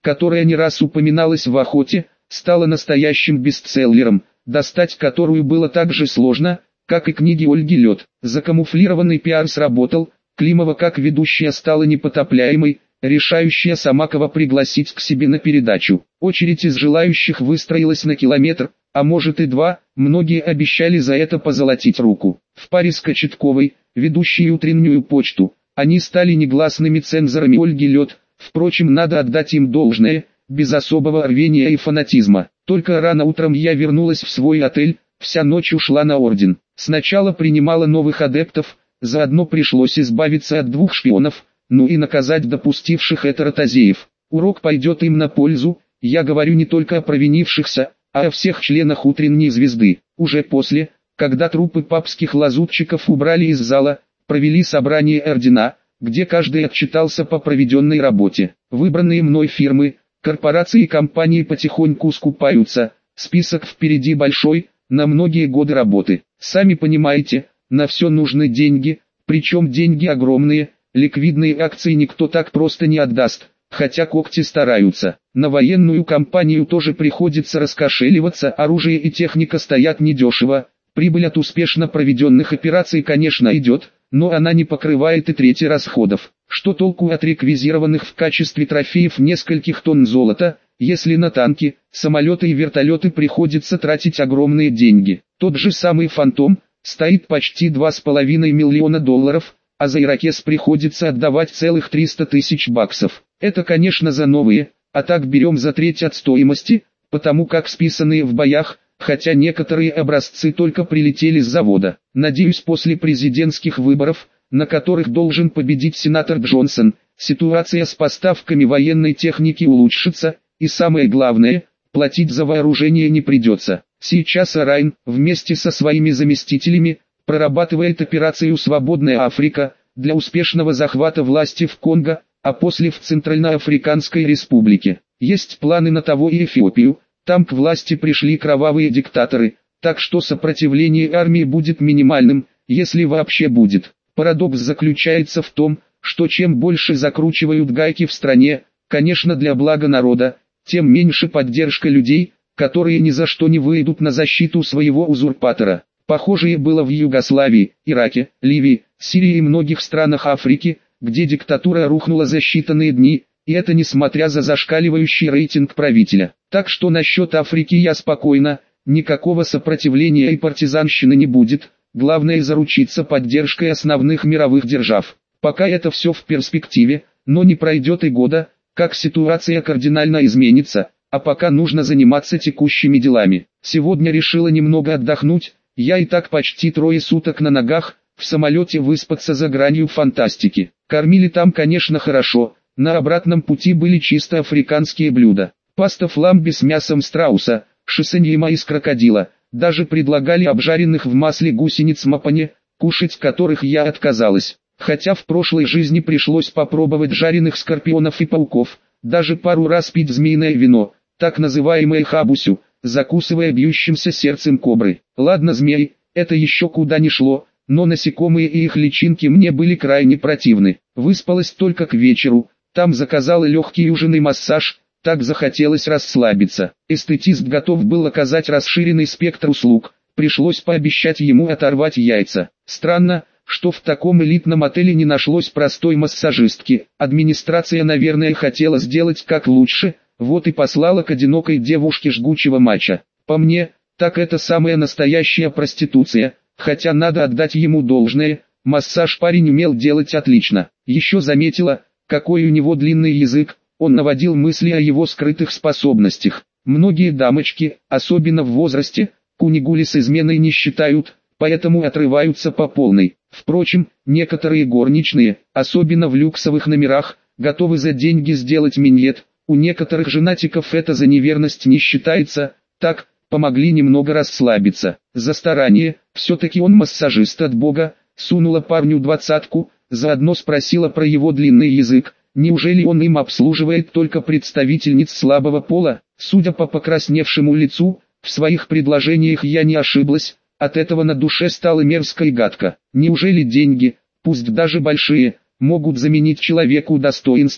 [SPEAKER 1] которая не раз упоминалась в охоте, стала настоящим бестселлером, достать которую было так же сложно, как и книги Ольги Лед. Закамуфлированный пиар сработал, Климова как ведущая стала непотопляемой, решающая сама кого пригласить к себе на передачу. Очередь из желающих выстроилась на километр, а может и два, многие обещали за это позолотить руку. В паре с Кочетковой, ведущей утреннюю почту, они стали негласными цензорами Ольги Лед, впрочем, надо отдать им должное, без особого рвения и фанатизма. Только рано утром я вернулась в свой отель, вся ночь ушла на орден. Сначала принимала новых адептов, заодно пришлось избавиться от двух шпионов, ну и наказать допустивших это ротозеев. Урок пойдет им на пользу, я говорю не только о провинившихся, а о всех членах утренней звезды. Уже после, когда трупы папских лазутчиков убрали из зала, провели собрание ордена, где каждый отчитался по проведенной работе. Выбранные мной фирмы, корпорации и компании потихоньку скупаются, список впереди большой, на многие годы работы. Сами понимаете, на все нужны деньги, причем деньги огромные, ликвидные акции никто так просто не отдаст, хотя когти стараются. На военную компанию тоже приходится раскошеливаться, оружие и техника стоят недешево, прибыль от успешно проведенных операций конечно идет, но она не покрывает и трети расходов. Что толку от реквизированных в качестве трофеев нескольких тонн золота, если на танки, самолеты и вертолеты приходится тратить огромные деньги? Тот же самый «Фантом» стоит почти два с половиной миллиона долларов, а за «Иракез» приходится отдавать целых триста тысяч баксов. Это конечно за новые, а так берем за треть от стоимости, потому как списанные в боях, хотя некоторые образцы только прилетели с завода. Надеюсь, после президентских выборов, на которых должен победить сенатор Джонсон, ситуация с поставками военной техники улучшится, и самое главное, платить за вооружение не придется. Сейчас Орайн, вместе со своими заместителями, прорабатывает операцию «Свободная Африка» для успешного захвата власти в Конго, а после в Центральноафриканской республике. Есть планы на того и Эфиопию, там к власти пришли кровавые диктаторы, так что сопротивление армии будет минимальным, если вообще будет. Парадокс заключается в том, что чем больше закручивают гайки в стране, конечно для блага народа, тем меньше поддержка людей, которые ни за что не выйдут на защиту своего узурпатора. Похожее было в Югославии, Ираке, Ливии, Сирии и многих странах Африки, где диктатура рухнула за считанные дни, и это несмотря за зашкаливающий рейтинг правителя. Так что насчет Африки я спокойна, никакого сопротивления и партизанщины не будет, главное заручиться поддержкой основных мировых держав. Пока это все в перспективе, но не пройдет и года, как ситуация кардинально изменится, а пока нужно заниматься текущими делами. Сегодня решила немного отдохнуть, я и так почти трое суток на ногах, в самолете выспаться за гранью фантастики. Кормили там конечно хорошо, на обратном пути были чисто африканские блюда. Паста фламбе с мясом страуса, шисеньема из крокодила, даже предлагали обжаренных в масле гусениц мапане, кушать которых я отказалась. Хотя в прошлой жизни пришлось попробовать жареных скорпионов и пауков, даже пару раз пить змеиное вино, так называемое хабусю, закусывая бьющимся сердцем кобры. Ладно, змеи, это еще куда ни шло, но насекомые и их личинки мне были крайне противны. Выспалась только к вечеру, там заказала легкий южный массаж, так захотелось расслабиться. Эстетист готов был оказать расширенный спектр услуг, пришлось пообещать ему оторвать яйца. Странно, что в таком элитном отеле не нашлось простой массажистки. Администрация, наверное, хотела сделать как лучше, вот и послала к одинокой девушке жгучего матча. По мне, так это самая настоящая проституция, хотя надо отдать ему должное, массаж парень умел делать отлично. Еще заметила, какой у него длинный язык, он наводил мысли о его скрытых способностях. Многие дамочки, особенно в возрасте, кунигули с изменой не считают, поэтому отрываются по полной. Впрочем, некоторые горничные, особенно в люксовых номерах, готовы за деньги сделать миньет, у некоторых женатиков это за неверность не считается, так, помогли немного расслабиться. За старание, все-таки он массажист от бога, сунула парню двадцатку, заодно спросила про его длинный язык, неужели он им обслуживает только представительниц слабого пола. Судя по покрасневшему лицу, в своих предложениях я не ошиблась, от этого на душе стало мерзко и гадко. Неужели деньги, пусть даже большие, могут заменить человеку достоинство,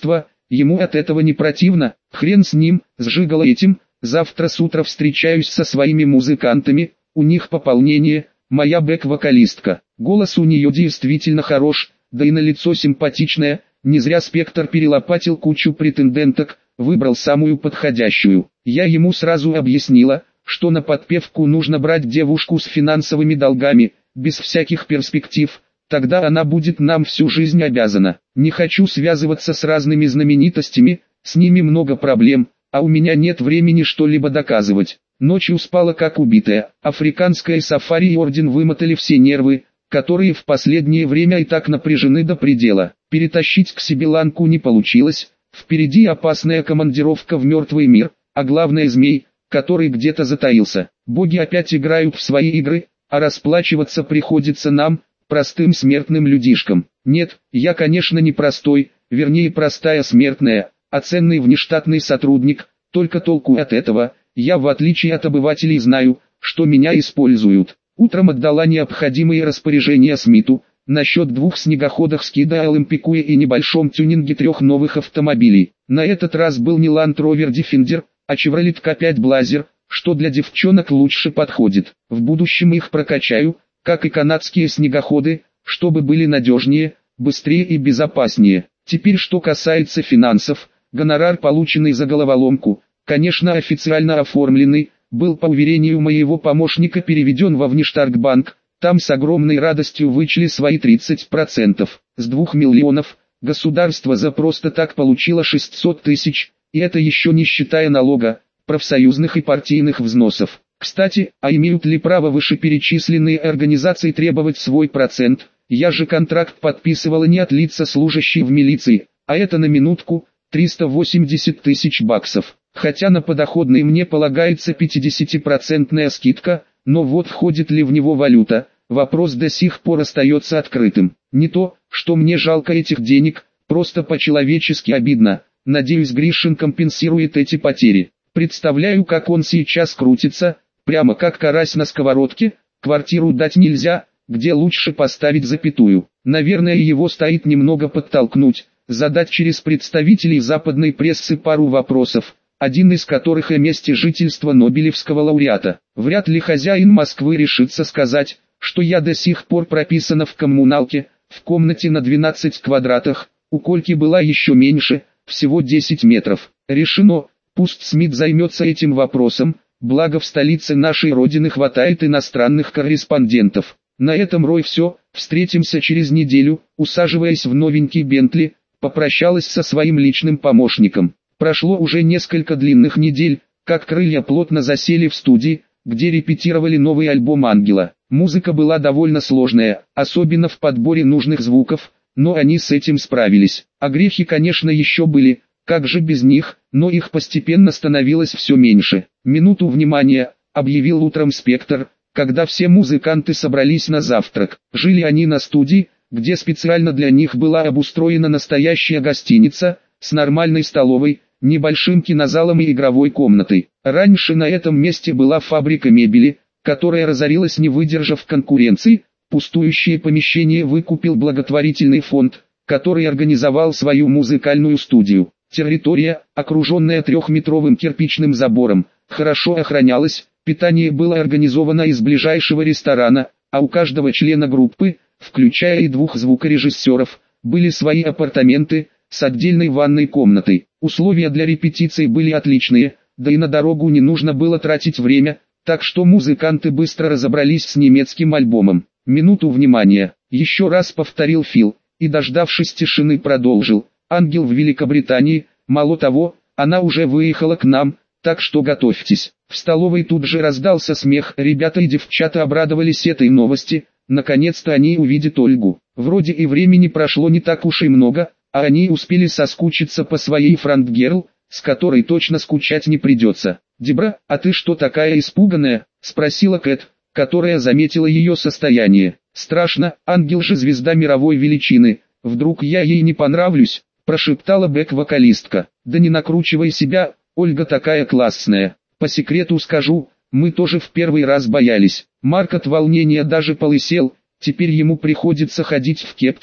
[SPEAKER 1] ему от этого не противно, хрен с ним, сжигала этим, завтра с утра встречаюсь со своими музыкантами, у них пополнение, моя бэк-вокалистка, голос у нее действительно хорош, да и на лицо симпатичное, не зря Спектр перелопатил кучу претенденток, выбрал самую подходящую. Я ему сразу объяснила, что на подпевку нужно брать девушку с финансовыми долгами, без всяких перспектив, тогда она будет нам всю жизнь обязана. Не хочу связываться с разными знаменитостями, с ними много проблем, а у меня нет времени что-либо доказывать. Ночью спала как убитая, африканское сафари и орден вымотали все нервы, которые в последнее время и так напряжены до предела. Перетащить к себе Ланку не получилось, впереди опасная командировка в мертвый мир, а главное змей, который где-то затаился. Боги опять играют в свои игры, а расплачиваться приходится нам, простым смертным людишкам. Нет, я конечно не простой, вернее простая смертная, а ценный внештатный сотрудник, только толку от этого, я в отличие от обывателей знаю, что меня используют. Утром отдала необходимые распоряжения Смиту, насчет двух снегоходах Скида Олимпикуя и небольшом тюнинге трех новых автомобилей. На этот раз был не Land Rover Defender, а Chevrolet кей пять Blazer, что для девчонок лучше подходит. В будущем их прокачаю, как и канадские снегоходы, чтобы были надежнее, быстрее и безопаснее. Теперь что касается финансов, гонорар, полученный за головоломку, конечно официально оформленный, был по уверению моего помощника переведен во Внештаркбанк, там с огромной радостью вычли свои тридцать процентов. С двух миллионов, государство за просто так получило шестьсот тысяч, и это еще не считая налога, профсоюзных и партийных взносов. Кстати, а имеют ли право вышеперечисленные организации требовать свой процент? Я же контракт подписывала не от лица служащей в милиции, а это на минутку, триста восемьдесят тысяч баксов. Хотя на подоходный мне полагается пятидесятипроцентная скидка, но вот входит ли в него валюта, вопрос до сих пор остается открытым. Не то, что мне жалко этих денег, просто по-человечески обидно. Надеюсь, Гришин компенсирует эти потери. Представляю, как он сейчас крутится, прямо как карась на сковородке. Квартиру дать нельзя, где лучше поставить запятую. Наверное, его стоит немного подтолкнуть, задать через представителей западной прессы пару вопросов, один из которых о месте жительства Нобелевского лауреата. Вряд ли хозяин Москвы решится сказать, что я до сих пор прописана в коммуналке, в комнате на двенадцать квадратах, у Кольки была еще меньше, всего десять метров. Решено, пусть Смит займется этим вопросом, благо в столице нашей родины хватает иностранных корреспондентов. На этом, Рой, все, встретимся через неделю. Усаживаясь в новенький Бентли, попрощалась со своим личным помощником. Прошло уже несколько длинных недель, как крылья плотно засели в студии, где репетировали новый альбом Ангела. Музыка была довольно сложная, особенно в подборе нужных звуков, но они с этим справились. А грехи, конечно, еще были, как же без них, но их постепенно становилось все меньше. «Минуту внимания», — объявил утром Спектр, когда все музыканты собрались на завтрак. Жили они на студии, где специально для них была обустроена настоящая гостиница, с нормальной столовой, небольшим кинозалом и игровой комнатой. Раньше на этом месте была фабрика мебели, которая разорилась, не выдержав конкуренции. Пустующее помещение выкупил благотворительный фонд, который организовал свою музыкальную студию. Территория, окруженная трехметровым кирпичным забором, хорошо охранялась, питание было организовано из ближайшего ресторана, а у каждого члена группы, включая и двух звукорежиссеров, были свои апартаменты, с отдельной ванной комнатой. Условия для репетиций были отличные, да и на дорогу не нужно было тратить время, так что музыканты быстро разобрались с немецким альбомом. «Минуту внимания», еще раз повторил Фил, и, дождавшись тишины, продолжил. «Ангел в Великобритании, мало того, она уже выехала к нам, так что готовьтесь». В столовой тут же раздался смех, ребята и девчата обрадовались этой новости, наконец-то они увидят Ольгу. Вроде и времени прошло не так уж и много, а они успели соскучиться по своей франтгерл, с которой точно скучать не придется. «Дебра, а ты что такая испуганная?» — спросила Кэт, которая заметила ее состояние. «Страшно, Ангел же звезда мировой величины, вдруг я ей не понравлюсь?» — прошептала бэк-вокалистка. «Да не накручивай себя, Ольга такая классная. По секрету скажу, мы тоже в первый раз боялись». Марк от волнения даже полысел, теперь ему приходится ходить в кепке,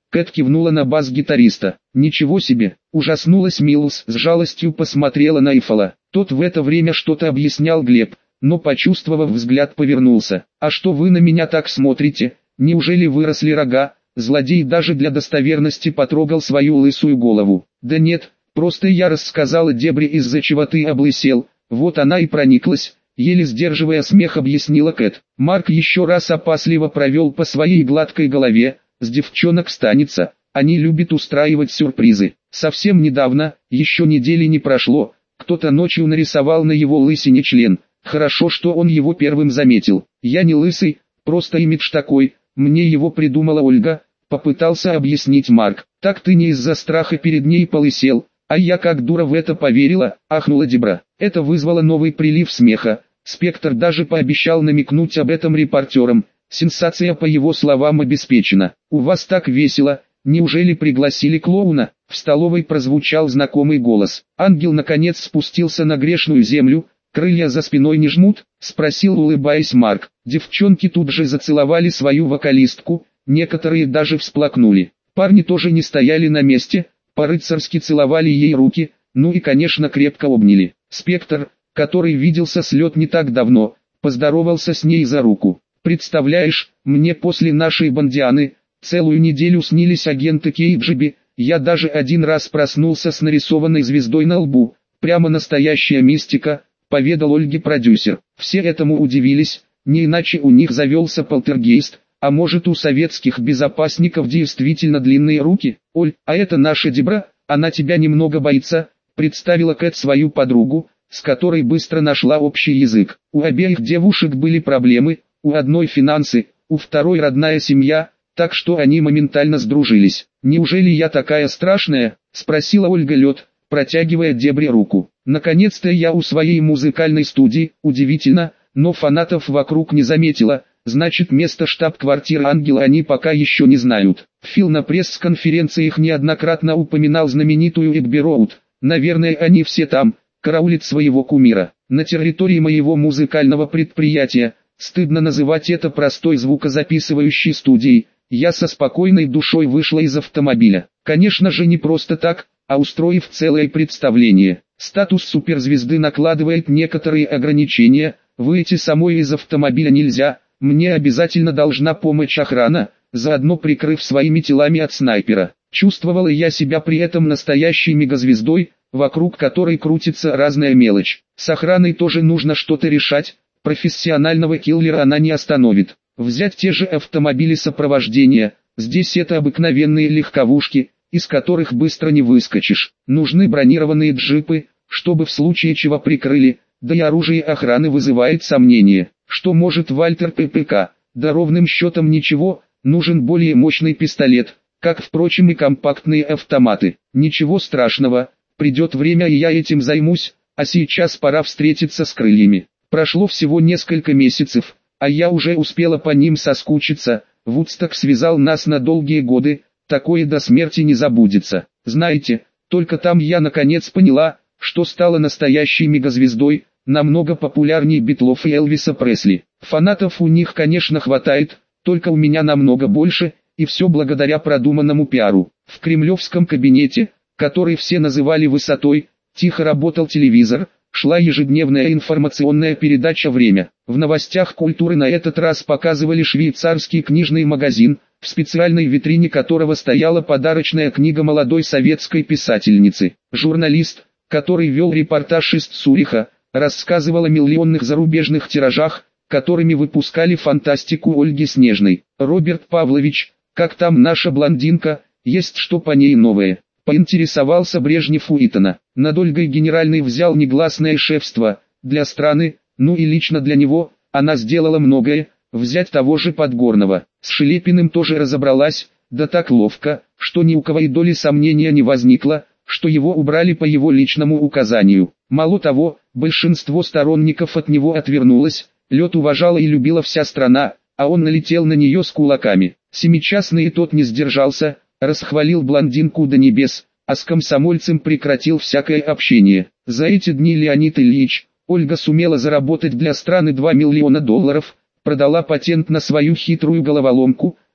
[SPEAKER 1] Кэт кивнула на бас-гитариста. «Ничего себе!» – ужаснулась Милс, с жалостью посмотрела на Эйфола. Тот в это время что-то объяснял Глеб, но, почувствовав взгляд, повернулся. «А что вы на меня так смотрите? Неужели выросли рога?» Злодей даже для достоверности потрогал свою лысую голову. «Да нет, просто я рассказала Дебре, из-за чего ты облысел, вот она и прониклась», еле сдерживая смех, объяснила Кэт. Марк еще раз опасливо провел по своей гладкой голове. «С девчонок станется, они любят устраивать сюрпризы. Совсем недавно, еще недели не прошло, кто-то ночью нарисовал на его лысине член. Хорошо, что он его первым заметил. Я не лысый, просто имидж такой, мне его придумала Ольга», попытался объяснить Марк. «Так ты не из-за страха перед ней полысел, а я как дура в это поверила», ахнула Дебра. Это вызвало новый прилив смеха. Спектр даже пообещал намекнуть об этом репортерам. Сенсация, по его словам, обеспечена. «У вас так весело, неужели пригласили клоуна?» В столовой прозвучал знакомый голос. «Ангел наконец спустился на грешную землю, крылья за спиной не жмут?» — спросил, улыбаясь, Марк. Девчонки тут же зацеловали свою вокалистку, некоторые даже всплакнули. Парни тоже не стояли на месте, по-рыцарски целовали ей руки, ну и, конечно, крепко обняли. Спектр, который виделся с Лёд не так давно, поздоровался с ней за руку. «Представляешь, мне после нашей Бондианы целую неделю снились агенты кей джи би, я даже один раз проснулся с нарисованной звездой на лбу, прямо настоящая мистика», поведал Ольге продюсер. Все этому удивились, не иначе у них завелся полтергейст, а может, у советских безопасников действительно длинные руки. «Оль, а это наша Дебра, она тебя немного боится», представила Кэт свою подругу, с которой быстро нашла общий язык. У обеих девушек были проблемы. У одной финансы, у второй родная семья, так что они моментально сдружились. «Неужели я такая страшная?» – спросила Ольга Лёд, протягивая Дебре руку. «Наконец-то я у своей музыкальной студии, удивительно, но фанатов вокруг не заметила, значит, место штаб-квартиры Ангела они пока еще не знают». Фил на пресс-конференциях неоднократно упоминал знаменитую Эбби Роуд. «Наверное, они все там, караулят своего кумира. На территории моего музыкального предприятия. Стыдно называть это простой звукозаписывающей студией. Я со спокойной душой вышла из автомобиля. Конечно же, не просто так, а устроив целое представление. Статус суперзвезды накладывает некоторые ограничения. Выйти самой из автомобиля нельзя, мне обязательно должна помочь охрана, заодно прикрыв своими телами от снайпера. Чувствовала я себя при этом настоящей мегазвездой, вокруг которой крутится разная мелочь. С охраной тоже нужно что-то решать. Профессионального киллера она не остановит. Взять те же автомобили сопровождения, здесь это обыкновенные легковушки, из которых быстро не выскочишь. Нужны бронированные джипы, чтобы в случае чего прикрыли, да и оружие охраны вызывает сомнения. Что может Вальтер ППК? Да ровным счетом ничего, нужен более мощный пистолет, как, впрочем, и компактные автоматы. Ничего страшного, придет время и я этим займусь, а сейчас пора встретиться с крыльями. Прошло всего несколько месяцев, а я уже успела по ним соскучиться. Вудсток связал нас на долгие годы, такое до смерти не забудется. Знаете, только там я наконец поняла, что стала настоящей мегазвездой, намного популярнее Битлов и Элвиса Пресли. Фанатов у них, конечно, хватает, только у меня намного больше, и все благодаря продуманному пиару. В кремлевском кабинете, который все называли высотой, тихо работал телевизор. Шла ежедневная информационная передача «Время». В новостях культуры на этот раз показывали швейцарский книжный магазин, в специальной витрине которого стояла подарочная книга молодой советской писательницы. Журналист, который вел репортаж из Цюриха, рассказывал о миллионных зарубежных тиражах, которыми выпускали фантастику Ольги Снежной. «Роберт Павлович, как там наша блондинка, есть что по ней новое?» Поинтересовался Брежнев у Итана. Над Ольгой генеральный взял негласное шефство. Для страны, ну и лично для него, она сделала многое. Взять того же Подгорного. С Шелепиным тоже разобралась, да так ловко, что ни у кого и доли сомнения не возникло, что его убрали по его личному указанию. Мало того, большинство сторонников от него отвернулось. Лед уважала и любила вся страна, а он налетел на нее с кулаками. Семичастный тот не сдержался, расхвалил блондинку до небес, а с комсомольцем прекратил всякое общение. За эти дни Леонид Ильич, Ольга сумела заработать для страны два миллиона долларов, продала патент на свою хитрую головоломку,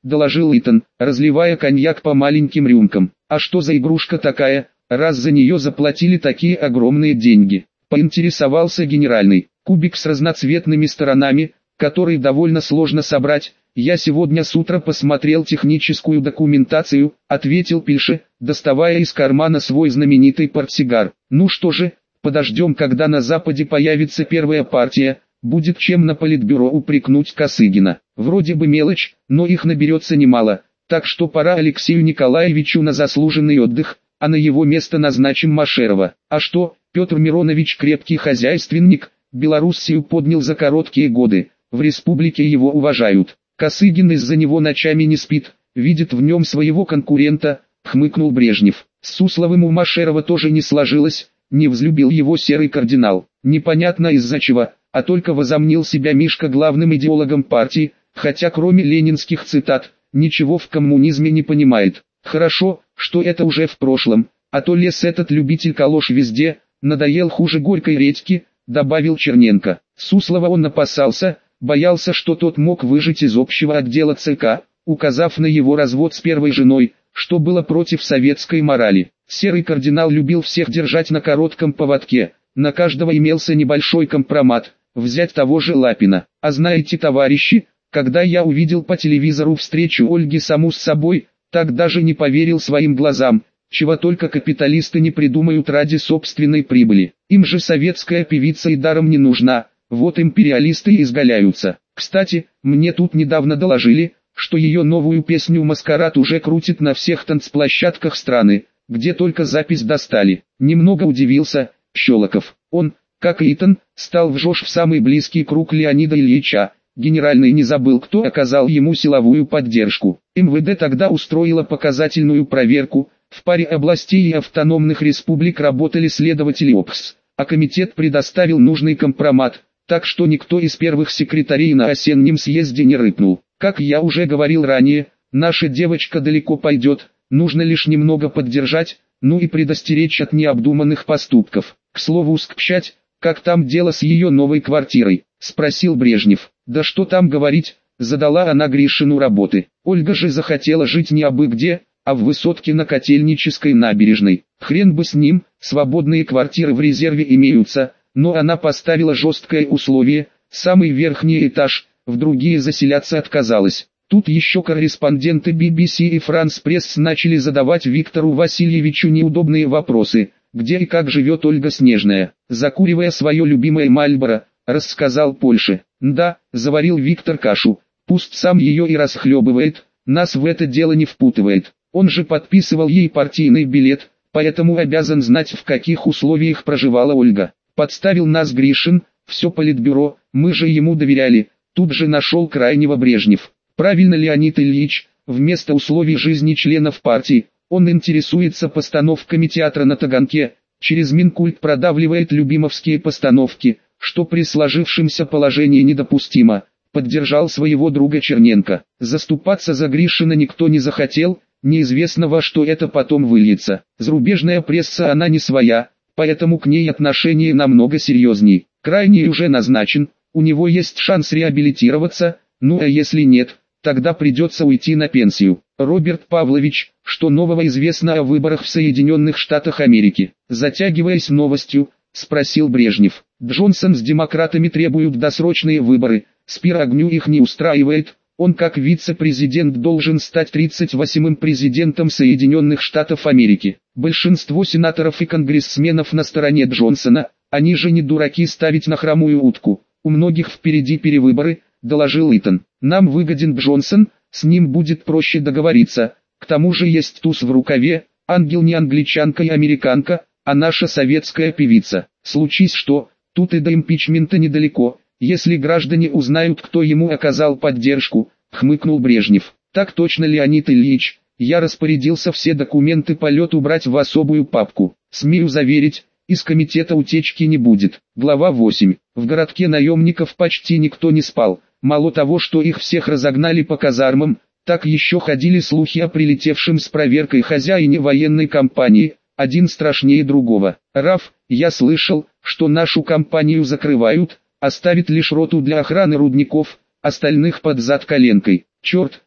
[SPEAKER 1] доложил Итан, разливая коньяк по маленьким рюмкам. А что за игрушка такая, раз за нее заплатили такие огромные деньги? Поинтересовался генеральный. Кубик с разноцветными сторонами, который довольно сложно собрать. Я сегодня с утра посмотрел техническую документацию, ответил Пильше, доставая из кармана свой знаменитый портсигар. Ну что же, подождем, когда на Западе появится первая партия, будет чем на политбюро упрекнуть Косыгина. Вроде бы мелочь, но их наберется немало, так что пора Алексею Николаевичу на заслуженный отдых, а на его место назначим Машерова. А что, Петр Миронович крепкий хозяйственник, Белоруссию поднял за короткие годы, в республике его уважают. Косыгин из-за него ночами не спит, видит в нем своего конкурента, хмыкнул Брежнев. С Сусловым у Машерова тоже не сложилось, не взлюбил его серый кардинал. Непонятно из-за чего, а только возомнил себя Мишка главным идеологом партии, хотя кроме ленинских цитат, ничего в коммунизме не понимает. Хорошо, что это уже в прошлом, а то лез этот любитель калош везде, надоел хуже горькой редьки, добавил Черненко. Суслова он опасался, боялся, что тот мог выжить из общего отдела ЦК, указав на его развод с первой женой, что было против советской морали. Серый кардинал любил всех держать на коротком поводке, на каждого имелся небольшой компромат, взять того же Лапина. А знаете, товарищи, когда я увидел по телевизору встречу Ольги саму с собой, так даже не поверил своим глазам, чего только капиталисты не придумают ради собственной прибыли. Им же советская певица и даром не нужна. Вот империалисты и изгаляются. Кстати, мне тут недавно доложили, что ее новую песню «Маскарад» уже крутит на всех танцплощадках страны, где только запись достали. Немного удивился Щелоков. Он, как и Итан, стал вжешь в самый близкий круг Леонида Ильича. Генеральный не забыл, кто оказал ему силовую поддержку. эм вэ дэ тогда устроило показательную проверку. В паре областей и автономных республик работали следователи о пэ эс, а комитет предоставил нужный компромат. Так что никто из первых секретарей на осеннем съезде не рыпнул. Как я уже говорил ранее, наша девочка далеко пойдет, нужно лишь немного поддержать, ну и предостеречь от необдуманных поступков. К слову, скпщать, как там дело с ее новой квартирой, спросил Брежнев. Да что там говорить, задала она Гришину работы. Ольга же захотела жить не абы где, а в высотке на Котельнической набережной. Хрен бы с ним, свободные квартиры в резерве имеются. Но она поставила жесткое условие, самый верхний этаж, в другие заселяться отказалась. Тут еще корреспонденты би би си и France Press начали задавать Виктору Васильевичу неудобные вопросы, где и как живет Ольга Снежная. Закуривая свое любимое Мальборо, рассказал Польше. Да, заварил Виктор кашу, пусть сам ее и расхлебывает, нас в это дело не впутывает. Он же подписывал ей партийный билет, поэтому обязан знать, в каких условиях проживала Ольга. Подставил нас Гришин, все политбюро, мы же ему доверяли, тут же нашел крайнего Брежнев. Правильно Леонид Ильич, вместо условий жизни членов партии, он интересуется постановками театра на Таганке, через Минкульт продавливает любимовские постановки, что при сложившемся положении недопустимо, поддержал своего друга Черненко. Заступаться за Гришина никто не захотел, неизвестно во что это потом выльется. Зарубежная пресса она не своя. Поэтому к ней отношение намного серьезней. Крайний уже назначен, у него есть шанс реабилитироваться, ну а если нет, тогда придется уйти на пенсию. Роберт Павлович, что нового известно о выборах в Соединенных Штатах Америки? Затягиваясь новостью, спросил Брежнев. Джонсон с демократами требуют досрочные выборы, Спир Агню их не устраивает. Он как вице-президент должен стать тридцать восьмым президентом Соединенных Штатов Америки. Большинство сенаторов и конгрессменов на стороне Джонсона, они же не дураки ставить на хромую утку. У многих впереди перевыборы, доложил Итан. Нам выгоден Джонсон, с ним будет проще договориться. К тому же есть туз в рукаве, ангел не англичанка и американка, а наша советская певица. Случись что, тут и до импичмента недалеко. Если граждане узнают, кто ему оказал поддержку, хмыкнул Брежнев. Так точно, Леонид Ильич, я распорядился все документы по лету брать в особую папку. Смею заверить, из комитета утечки не будет. Глава восемь. В городке наемников почти никто не спал. Мало того, что их всех разогнали по казармам, так еще ходили слухи о прилетевшем с проверкой хозяине военной компании, один страшнее другого. Раф, я слышал, что нашу компанию закрывают, оставит лишь роту для охраны рудников, остальных под зад коленкой. Черт,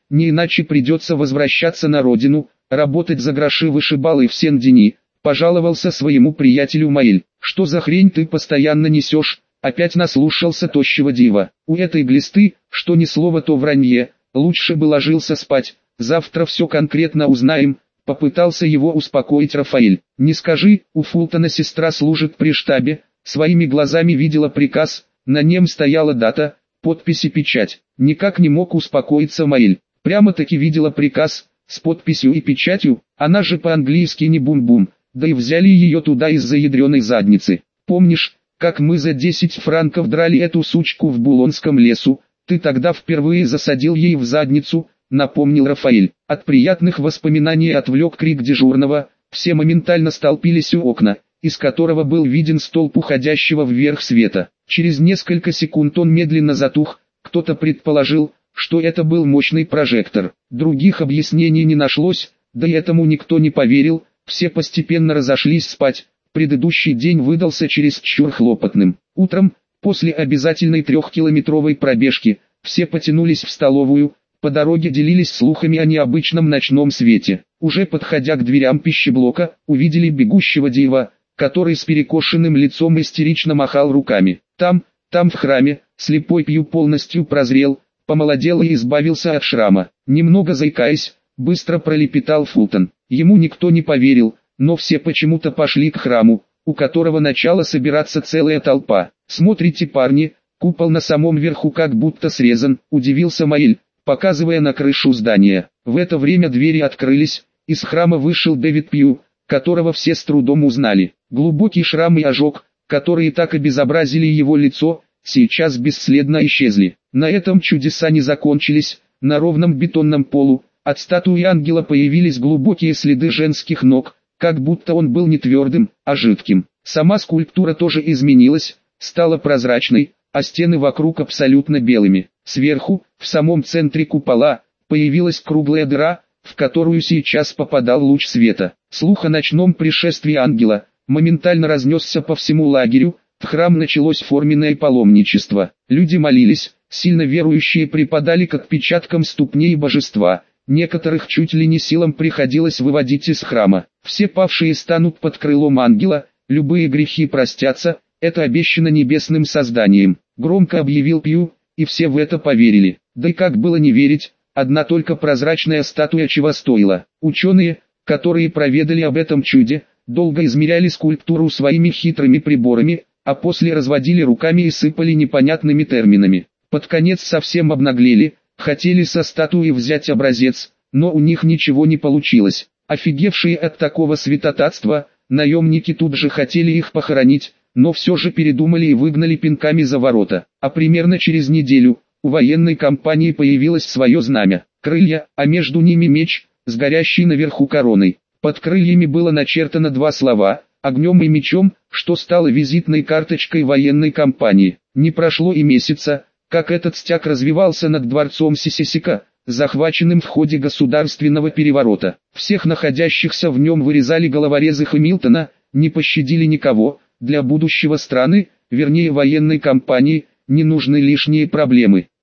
[SPEAKER 1] не иначе придется возвращаться на родину, работать за гроши вышибалой в Сен-Дени, пожаловался своему приятелю Маэль. Что за хрень ты постоянно несешь? Опять наслушался тощего дива. У этой глисты, что ни слова, то вранье, лучше бы ложился спать, завтра все конкретно узнаем, попытался его успокоить Рафаэль. Не скажи, у Фултона сестра служит при штабе, своими глазами видела приказ, на нем стояла дата, подпись и печать. Никак не мог успокоиться Маэль. Прямо-таки видела приказ, с подписью и печатью, она же по-английски не бум-бум, да и взяли ее туда из-за ядреной задницы. Помнишь, как мы за десять франков драли эту сучку в Булонском лесу, ты тогда впервые засадил ей в задницу, напомнил Рафаэль. От приятных воспоминаний отвлек крик дежурного, все моментально столпились у окна, из которого был виден столб уходящего вверх света. Через несколько секунд он медленно затух, кто-то предположил, что это был мощный прожектор. Других объяснений не нашлось, да и этому никто не поверил, все постепенно разошлись спать. Предыдущий день выдался чересчур хлопотным. Утром, после обязательной трехкилометровой пробежки, все потянулись в столовую, по дороге делились слухами о необычном ночном свете. Уже подходя к дверям пищеблока, увидели бегущего Дива, который с перекошенным лицом истерично махал руками. Там, там в храме, слепой Пью полностью прозрел, помолодел и избавился от шрама. Немного заикаясь, быстро пролепетал Фултон. Ему никто не поверил, но все почему-то пошли к храму, у которого начала собираться целая толпа. «Смотрите, парни, купол на самом верху как будто срезан», — удивился Маэль, показывая на крышу здания. В это время двери открылись, из храма вышел Дэвид Пью, которого все с трудом узнали. Глубокий шрам и ожог, которые так обезобразили его лицо, сейчас бесследно исчезли. На этом чудеса не закончились. На ровном бетонном полу, от статуи ангела появились глубокие следы женских ног, как будто он был не твердым, а жидким. Сама скульптура тоже изменилась, стала прозрачной, а стены вокруг абсолютно белыми. Сверху, в самом центре купола, появилась круглая дыра, в которую сейчас попадал луч света. Слух о ночном пришествии ангела моментально разнесся по всему лагерю, в храм началось форменное паломничество. Люди молились, сильно верующие припадали к отпечаткам ступней божества, некоторых чуть ли не силам приходилось выводить из храма. Все павшие станут под крылом ангела, любые грехи простятся, это обещано небесным созданием. Громко объявил Пью, и все в это поверили. Да и как было не верить, одна только прозрачная статуя чего стоила. Ученые, которые проведали об этом чуде, долго измеряли скульптуру своими хитрыми приборами, а после разводили руками и сыпали непонятными терминами. Под конец совсем обнаглели, хотели со статуи взять образец, но у них ничего не получилось. Офигевшие от такого святотатства, наемники тут же хотели их похоронить, но все же передумали и выгнали пинками за ворота. А примерно через неделю, у военной компании появилось свое знамя, крылья, а между ними меч, с горящей наверху короной. Под крыльями было начертано два слова: огнем и мечом, что стало визитной карточкой военной компании. Не прошло и месяца, как этот стяг развивался над дворцом Сисисика, захваченным в ходе государственного переворота. Всех находящихся в нем вырезали головорезы Хэмилтона, не пощадили никого. Для будущего страны, вернее военной компании, не нужны лишние проблемы.